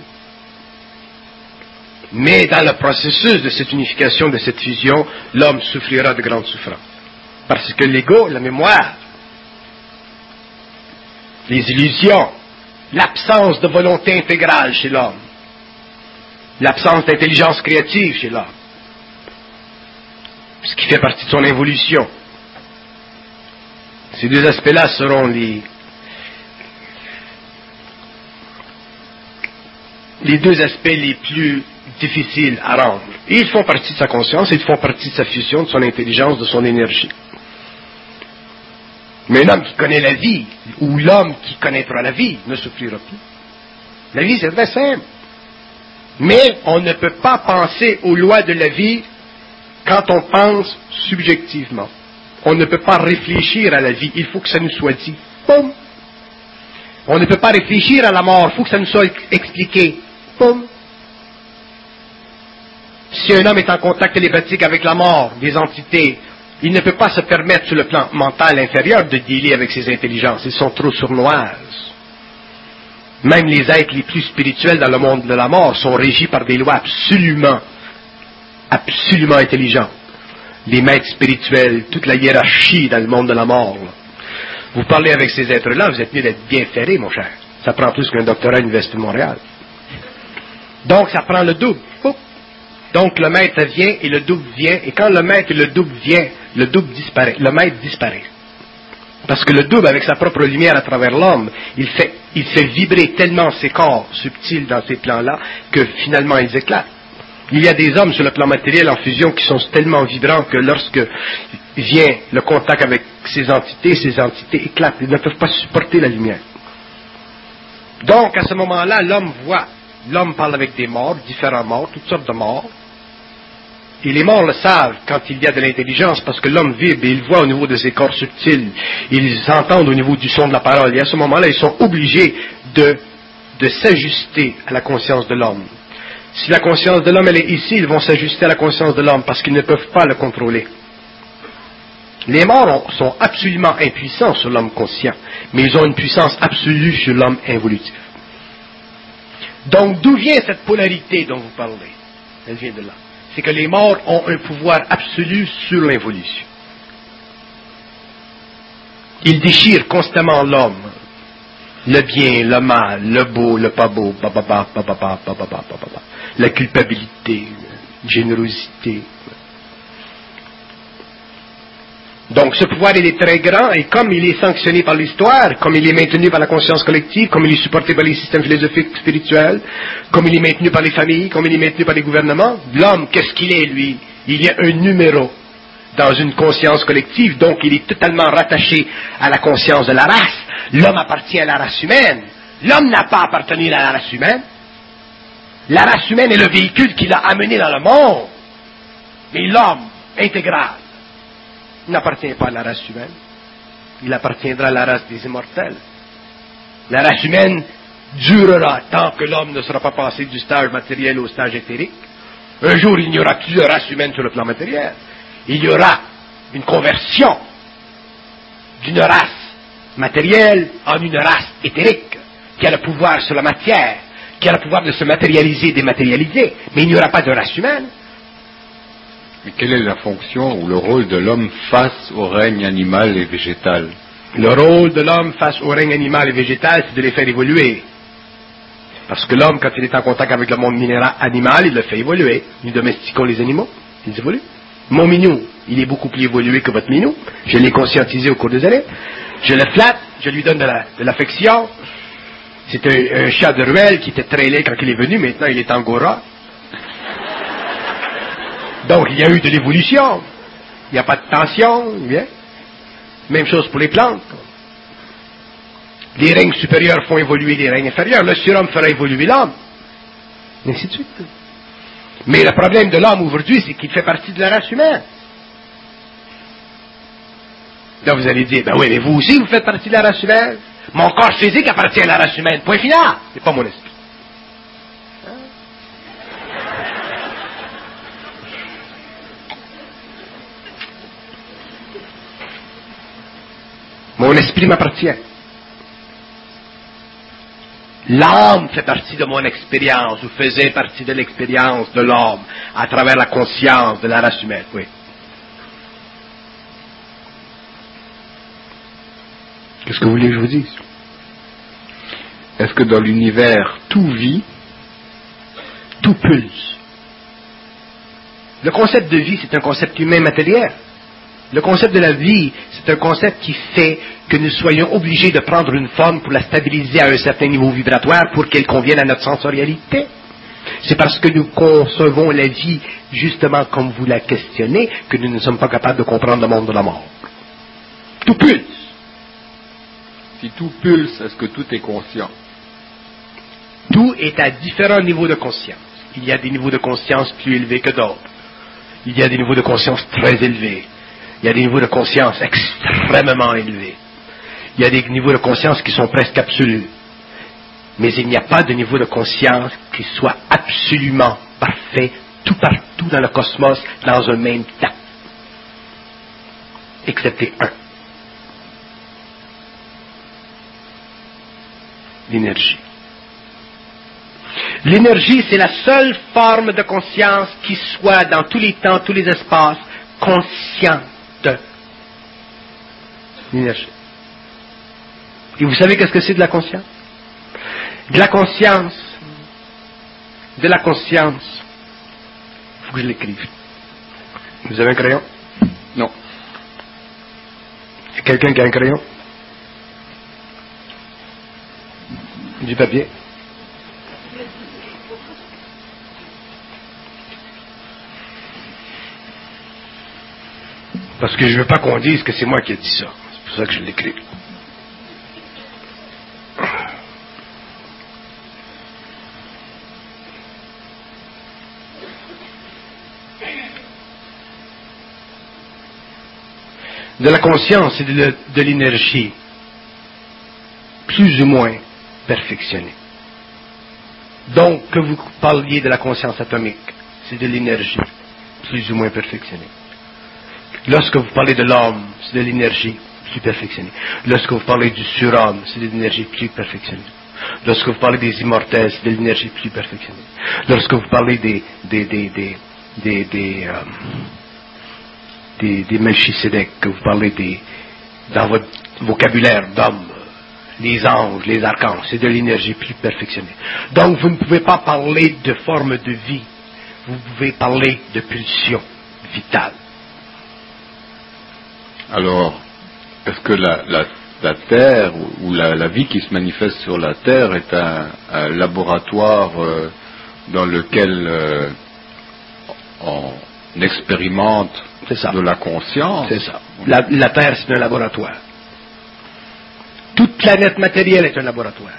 Mais dans le processus de cette unification, de cette fusion, l'homme souffrira de grandes souffrances. Parce que l'ego, la mémoire, les illusions, l'absence de volonté intégrale chez l'homme, l'absence d'intelligence créative chez l'homme, ce qui fait partie de son évolution. Ces deux aspects-là seront les, les deux aspects les plus difficiles à rendre. Et ils font partie de sa conscience, ils font partie de sa fusion, de son intelligence, de son énergie. Mais un homme qui connaît la vie, ou l'homme qui connaîtra la vie, ne souffrira plus. La vie, c'est très simple. Mais on ne peut pas penser aux lois de la vie quand on pense subjectivement. On ne peut pas réfléchir à la vie, il faut que ça nous soit dit. Boum. On ne peut pas réfléchir à la mort, il faut que ça nous soit expliqué. Boum. Si un homme est en contact télépathique avec la mort, des entités, il ne peut pas se permettre sur le plan mental inférieur de dealer avec ces intelligences. Ils sont trop sournoises. Même les êtres les plus spirituels dans le monde de la mort sont régis par des lois absolument, absolument intelligentes. Les maîtres spirituels, toute la hiérarchie dans le monde de la mort. Là. Vous parlez avec ces êtres-là, vous êtes mieux d'être bien ferré, mon cher. Ça prend plus qu'un doctorat à l'Université de Montréal. Donc, ça prend le double. Oups. Donc, le maître vient et le double vient. Et quand le maître et le double vient, le double disparaît. Le maître disparaît. Parce que le double, avec sa propre lumière à travers l'homme, il fait, il fait vibrer tellement ses corps subtils dans ces plans-là que finalement ils éclatent. Il y a des hommes sur le plan matériel en fusion qui sont tellement vibrants que lorsque vient le contact avec ces entités, ces entités éclatent. Ils ne peuvent pas supporter la lumière. Donc, à ce moment-là, l'homme voit. L'homme parle avec des morts, différents morts, toutes sortes de morts. Et les morts le savent quand il y a de l'intelligence, parce que l'homme vibre et il voit au niveau de ses corps subtils. Ils entendent au niveau du son de la parole. Et à ce moment-là, ils sont obligés de, de s'ajuster à la conscience de l'homme. Si la conscience de l'homme, elle est ici, ils vont s'ajuster à la conscience de l'homme, parce qu'ils ne peuvent pas le contrôler. Les morts ont, sont absolument impuissants sur l'homme conscient, mais ils ont une puissance absolue sur l'homme involutif. Donc, d'où vient cette polarité dont vous parlez? Elle vient de là. C'est que les morts ont un pouvoir absolu sur l'involution. Ils déchirent constamment l'homme. Le bien, le mal, le beau, le pas beau, bababa, bababa, bababa, bababa. La culpabilité, la générosité. Donc ce pouvoir, il est très grand, et comme il est sanctionné par l'histoire, comme il est maintenu par la conscience collective, comme il est supporté par les systèmes philosophiques spirituels, comme il est maintenu par les familles, comme il est maintenu par les gouvernements, l'homme, qu'est-ce qu'il est, lui? Il y a un numéro dans une conscience collective, donc il est totalement rattaché à la conscience de la race. L'homme appartient à la race humaine. L'homme n'a pas appartenu à la race humaine. La race humaine est le véhicule qui l'a amené dans le monde. Mais l'homme intégral n'appartient pas à la race humaine. Il appartiendra à la race des immortels. La race humaine durera tant que l'homme ne sera pas passé du stage matériel au stage éthérique. Un jour, il n'y aura plus de race humaine sur le plan matériel. Il y aura une conversion d'une race matérielle en une race éthérique qui a le pouvoir sur la matière, qui a le pouvoir de se matérialiser et dématérialiser. Mais il n'y aura pas de race humaine. Mais quelle est la fonction ou le rôle de l'homme face au règne animal et végétal? Le rôle de l'homme face au règne animal et végétal, c'est de les faire évoluer. Parce que l'homme, quand il est en contact avec le monde minéral animal, il le fait évoluer. Nous domestiquons les animaux, ils évoluent. Mon minou, il est beaucoup plus évolué que votre minou. Je l'ai conscientisé au cours des années. Je le flatte, je lui donne de, la, de l'affection. C'est un, un chat de ruelle qui était très laid quand il est venu, maintenant il est angora. Donc, il y a eu de l'évolution. Il n'y a pas de tension. Bien. Même chose pour les plantes. Les règnes supérieurs font évoluer les règnes inférieurs. Le surhomme fera évoluer l'homme. Et ainsi de suite. Mais le problème de l'homme aujourd'hui, c'est qu'il fait partie de la race humaine. Là, vous allez dire, ben oui, mais vous aussi, vous faites partie de la race humaine. Mon corps physique appartient à la race humaine. Point final. C'est pas mon esprit. Mon esprit m'appartient. L'âme fait partie de mon expérience, ou faisait partie de l'expérience de l'homme, à travers la conscience de la race humaine, oui. Qu'est-ce que vous voulez que je vous dise? Est-ce que dans l'univers, tout vit, tout pulse? Le concept de vie, c'est un concept humain matériel. Le concept de la vie, c'est un concept qui fait que nous soyons obligés de prendre une forme pour la stabiliser à un certain niveau vibratoire pour qu'elle convienne à notre sensorialité. C'est parce que nous concevons la vie justement comme vous la questionnez que nous ne sommes pas capables de comprendre le monde de la mort. Tout pulse. Si tout pulse, est-ce que tout est conscient? Tout est à différents niveaux de conscience. Il y a des niveaux de conscience plus élevés que d'autres. Il y a des niveaux de conscience très élevés. Il y a des niveaux de conscience extrêmement élevés. Il y a des niveaux de conscience qui sont presque absolus. Mais il n'y a pas de niveau de conscience qui soit absolument parfait tout partout dans le cosmos dans un même temps, excepté un. L'énergie. L'énergie, c'est la seule forme de conscience qui soit dans tous les temps, tous les espaces, consciente. L'énergie. Et vous savez qu'est-ce que c'est de la conscience? De la conscience. De la conscience. Il faut que je l'écrive. Vous avez un crayon? Non. Quelqu'un qui a un crayon? Du papier? Parce que je ne veux pas qu'on dise que c'est moi qui ai dit ça. C'est pour ça que je l'écris. De la conscience et de, de l'énergie plus ou moins perfectionnée. Donc, que vous parliez de la conscience atomique, c'est de l'énergie plus ou moins perfectionnée. Lorsque vous parlez de l'homme, c'est de l'énergie plus perfectionnée. Lorsque vous parlez du surhomme, c'est de l'énergie plus perfectionnée. Lorsque vous parlez des immortels, c'est de l'énergie plus perfectionnée. Lorsque vous parlez des des des des des des, euh, des, des Melchisédek, que vous parlez des dans votre vocabulaire d'homme, les anges, les archanges, c'est de l'énergie plus perfectionnée. Donc vous ne pouvez pas parler de forme de vie, vous pouvez parler de pulsion vitale. Alors, est-ce que la, la, la Terre ou la, la vie qui se manifeste sur la Terre est un, un laboratoire euh, dans lequel euh, on expérimente de la conscience? C'est ça. La, la Terre, c'est un laboratoire. Toute planète matérielle est un laboratoire.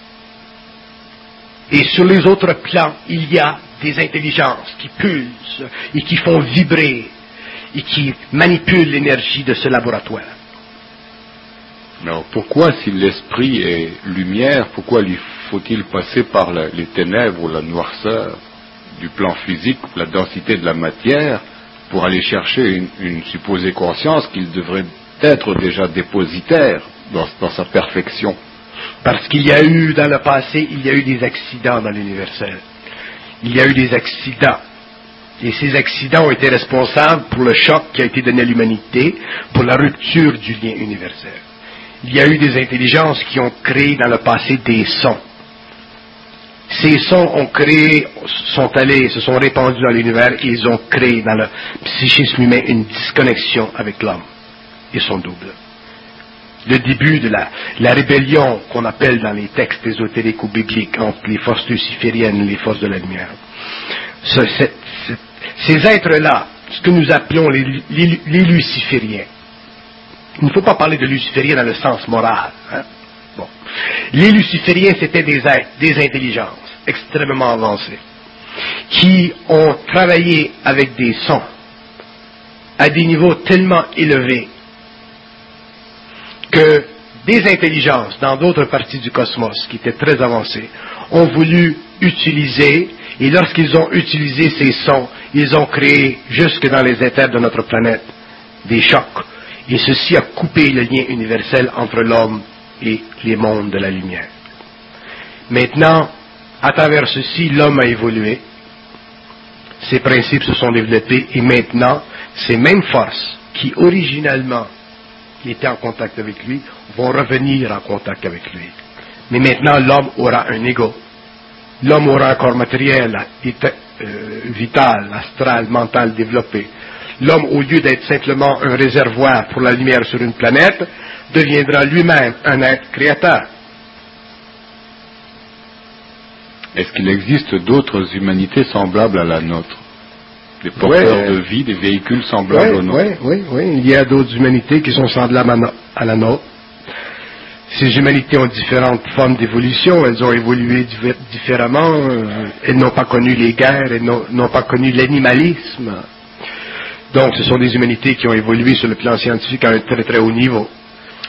Et sur les autres plans, il y a des intelligences qui pulsent et qui font vibrer et qui manipulent l'énergie de ce laboratoire. Alors pourquoi, si l'esprit est lumière, pourquoi lui faut-il passer par la, les ténèbres ou la noirceur du plan physique, la densité de la matière, pour aller chercher une, une supposée conscience qu'il devrait être déjà dépositaire dans, dans sa perfection? Parce qu'il y a eu, dans le passé, il y a eu des accidents dans l'universel. Il y a eu des accidents. Et ces accidents ont été responsables pour le choc qui a été donné à l'humanité, pour la rupture du lien universel. Il y a eu des intelligences qui ont créé dans le passé des sons. Ces sons ont créé, sont allés, se sont répandus dans l'univers et ils ont créé dans le psychisme humain une disconnexion avec l'homme et son double. Le début de la, la rébellion qu'on appelle dans les textes ésotériques ou bibliques entre les forces lucifériennes et les forces de la lumière. Ce, cette, cette, ces êtres-là, ce que nous appelons les, les, les lucifériens, il ne faut pas parler de lucifériens dans le sens moral. Hein? Bon. Les lucifériens, c'était des êtres, des intelligences extrêmement avancées, qui ont travaillé avec des sons à des niveaux tellement élevés que des intelligences dans d'autres parties du cosmos qui étaient très avancées ont voulu utiliser, et lorsqu'ils ont utilisé ces sons, ils ont créé, jusque dans les éthers de notre planète, des chocs. Et ceci a coupé le lien universel entre l'homme et les mondes de la lumière. Maintenant, à travers ceci, l'homme a évolué, ses principes se sont développés, et maintenant, ces mêmes forces qui, originalement, qui étaient en contact avec lui, vont revenir en contact avec lui. Mais maintenant, l'homme aura un ego. L'homme aura un corps matériel, euh, vital, astral, mental développé. L'homme, au lieu d'être simplement un réservoir pour la lumière sur une planète, deviendra lui-même un être créateur. Est-ce qu'il existe d'autres humanités semblables à la nôtre? Des porteurs ouais, de vie, des véhicules semblables ouais, aux nôtres? Oui, oui, oui. Il y a d'autres humanités qui sont semblables à la nôtre. Ces humanités ont différentes formes d'évolution, elles ont évolué différemment, elles n'ont pas connu les guerres, elles n'ont pas connu l'animalisme. Donc ce sont des humanités qui ont évolué sur le plan scientifique à un très très haut niveau.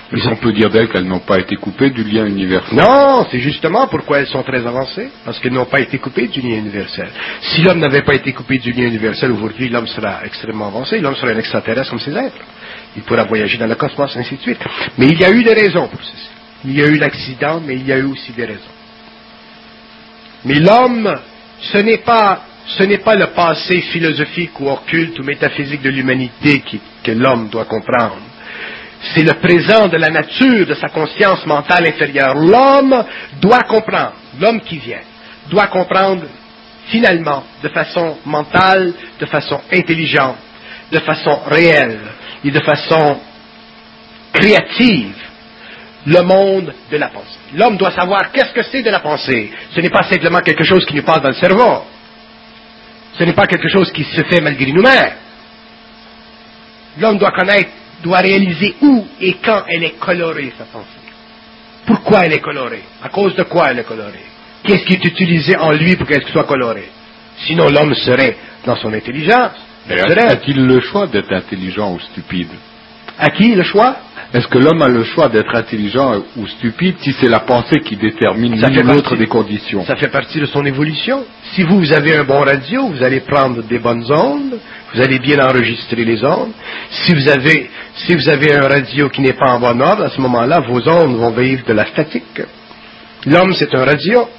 Est-ce qu'on peut dire d'elles qu'elles n'ont pas été coupées du lien universel? Non, c'est justement pourquoi elles sont très avancées, parce qu'elles n'ont pas été coupées du lien universel. Si l'homme n'avait pas été coupé du lien universel aujourd'hui, l'homme sera extrêmement avancé, l'homme serait un extraterrestre comme ces êtres. Il pourra voyager dans le cosmos, ainsi de suite. Mais il y a eu des raisons pour ceci. Il y a eu l'accident, mais il y a eu aussi des raisons. Mais l'homme, ce n'est pas, ce n'est pas le passé philosophique ou occulte ou métaphysique de l'humanité qui, que l'homme doit comprendre. C'est le présent de la nature, de sa conscience mentale intérieure. L'homme doit comprendre, l'homme qui vient, doit comprendre finalement, de façon mentale, de façon intelligente, de façon réelle et de façon créative, le monde de la pensée. L'homme doit savoir qu'est-ce que c'est de la pensée. Ce n'est pas simplement quelque chose qui nous passe dans le cerveau. Ce n'est pas quelque chose qui se fait malgré nous-mêmes. L'homme doit connaître, doit réaliser où et quand elle est colorée, sa pensée. Pourquoi elle est colorée? À cause de quoi elle est colorée? Qu'est-ce qui est utilisé en lui pour qu'elle soit colorée? Sinon, l'homme serait dans son intelligence. A-t-il le choix d'être intelligent ou stupide? À qui le choix? Est-ce que l'homme a le choix d'être intelligent ou stupide si c'est la pensée qui détermine l'une ou l'autre des conditions? Ça fait partie de son évolution. Si vous, vous avez un bon radio, vous allez prendre des bonnes ondes, vous allez bien enregistrer les ondes. Si vous avez, si vous avez un radio qui n'est pas en bon ordre, à ce moment-là, vos ondes vont vivre de la statique. L'homme, c'est un radio.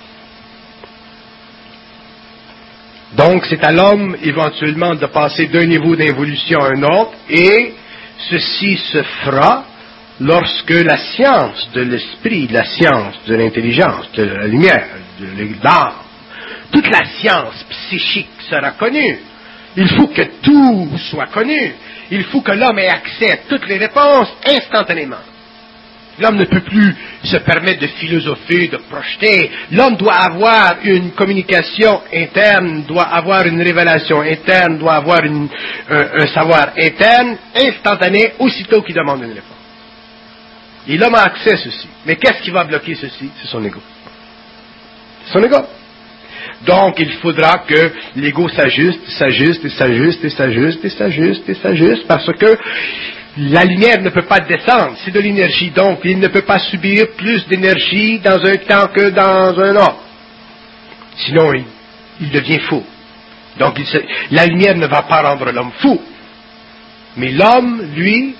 Donc, c'est à l'homme, éventuellement, de passer d'un niveau d'évolution à un autre, et ceci se fera lorsque la science de l'esprit, la science de l'intelligence, de la lumière, de l'âme, toute la science psychique sera connue. Il faut que tout soit connu. Il faut que l'homme ait accès à toutes les réponses instantanément. L'homme ne peut plus se permettre de philosopher, de projeter. L'homme doit avoir une communication interne, doit avoir une révélation interne, doit avoir une, un, un savoir interne, instantané, aussitôt qu'il demande une réponse. Et l'homme a accès à ceci. Mais qu'est-ce qui va bloquer ceci? C'est son ego. C'est son ego. Donc, il faudra que l'ego s'ajuste, s'ajuste, et s'ajuste, et s'ajuste, et s'ajuste, et s'ajuste, parce que la lumière ne peut pas descendre, c'est de l'énergie, donc il ne peut pas subir plus d'énergie dans un temps que dans un autre. Sinon, il, il devient fou. Donc, il se, la lumière ne va pas rendre l'homme fou. Mais l'homme, lui,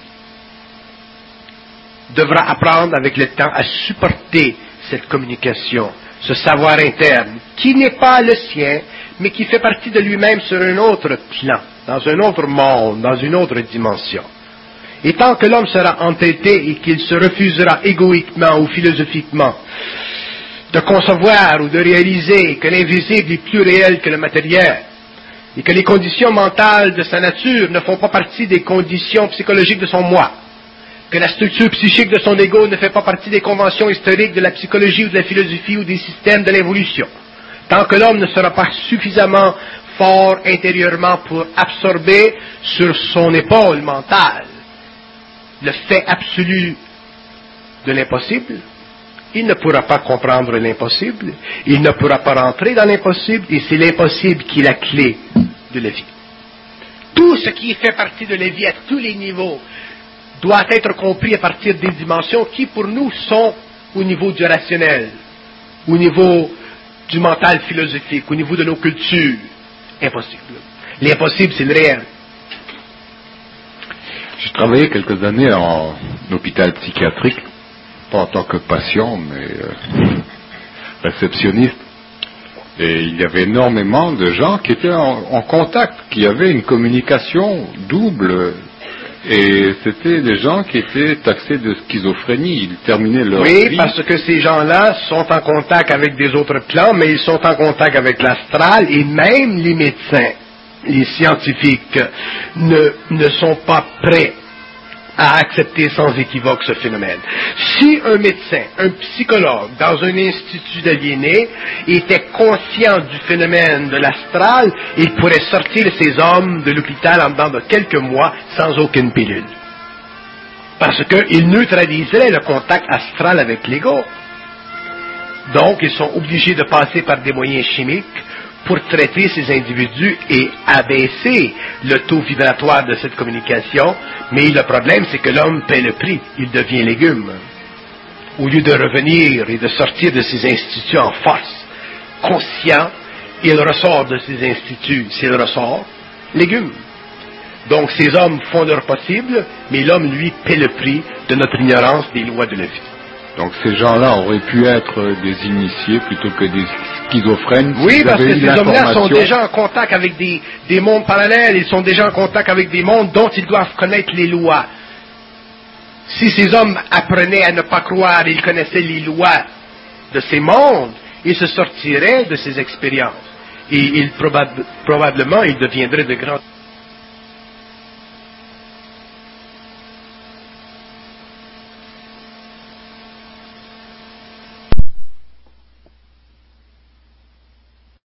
devra apprendre avec le temps à supporter cette communication, ce savoir interne, qui n'est pas le sien, mais qui fait partie de lui-même sur un autre plan, dans un autre monde, dans une autre dimension. Et tant que l'homme sera entêté et qu'il se refusera égoïquement ou philosophiquement de concevoir ou de réaliser que l'invisible est plus réel que le matériel, et que les conditions mentales de sa nature ne font pas partie des conditions psychologiques de son moi, que la structure psychique de son ego ne fait pas partie des conventions historiques de la psychologie ou de la philosophie ou des systèmes de l'évolution, tant que l'homme ne sera pas suffisamment fort intérieurement pour absorber sur son épaule mentale le fait absolu de l'impossible, il ne pourra pas comprendre l'impossible, il ne pourra pas rentrer dans l'impossible, et c'est l'impossible qui est la clé de la vie. Tout ce qui fait partie de la vie à tous les niveaux doit être compris à partir des dimensions qui, pour nous, sont au niveau du rationnel, au niveau du mental philosophique, au niveau de nos cultures. Impossible. L'impossible, c'est le réel. J'ai travaillé quelques années en hôpital psychiatrique, pas en tant que patient, mais euh, réceptionniste. Et il y avait énormément de gens qui étaient en, en contact, qui avaient une communication double. Et c'était des gens qui étaient taxés de schizophrénie. Ils terminaient leur oui, vie. Parce que ces gens-là sont en contact avec des autres plans, mais ils sont en contact avec l'astral, et même les médecins, les scientifiques, ne, ne sont pas prêts à accepter sans équivoque ce phénomène. Si un médecin, un psychologue, dans un institut d'aliénés, était conscient du phénomène de l'astral, il pourrait sortir ces hommes de l'hôpital en dedans de quelques mois sans aucune pilule. Parce qu'il neutraliserait le contact astral avec l'ego. Donc, ils sont obligés de passer par des moyens chimiques pour traiter ces individus et abaisser le taux vibratoire de cette communication, mais le problème c'est que l'homme paie le prix, il devient légume. Au lieu de revenir et de sortir de ces instituts en force, conscient, il ressort de ces instituts, s'il ressort, légume. Donc ces hommes font leur possible, mais l'homme, lui, paie le prix de notre ignorance des lois de la vie. Donc ces gens-là auraient pu être des initiés plutôt que des schizophrènes. Oui, parce que ces hommes-là sont déjà en contact avec des, des mondes parallèles, ils sont déjà en contact avec des mondes dont ils doivent connaître les lois. Si ces hommes apprenaient à ne pas croire, ils connaissaient les lois de ces mondes, ils se sortiraient de ces expériences. Et ils, probab- probablement, ils deviendraient de grands...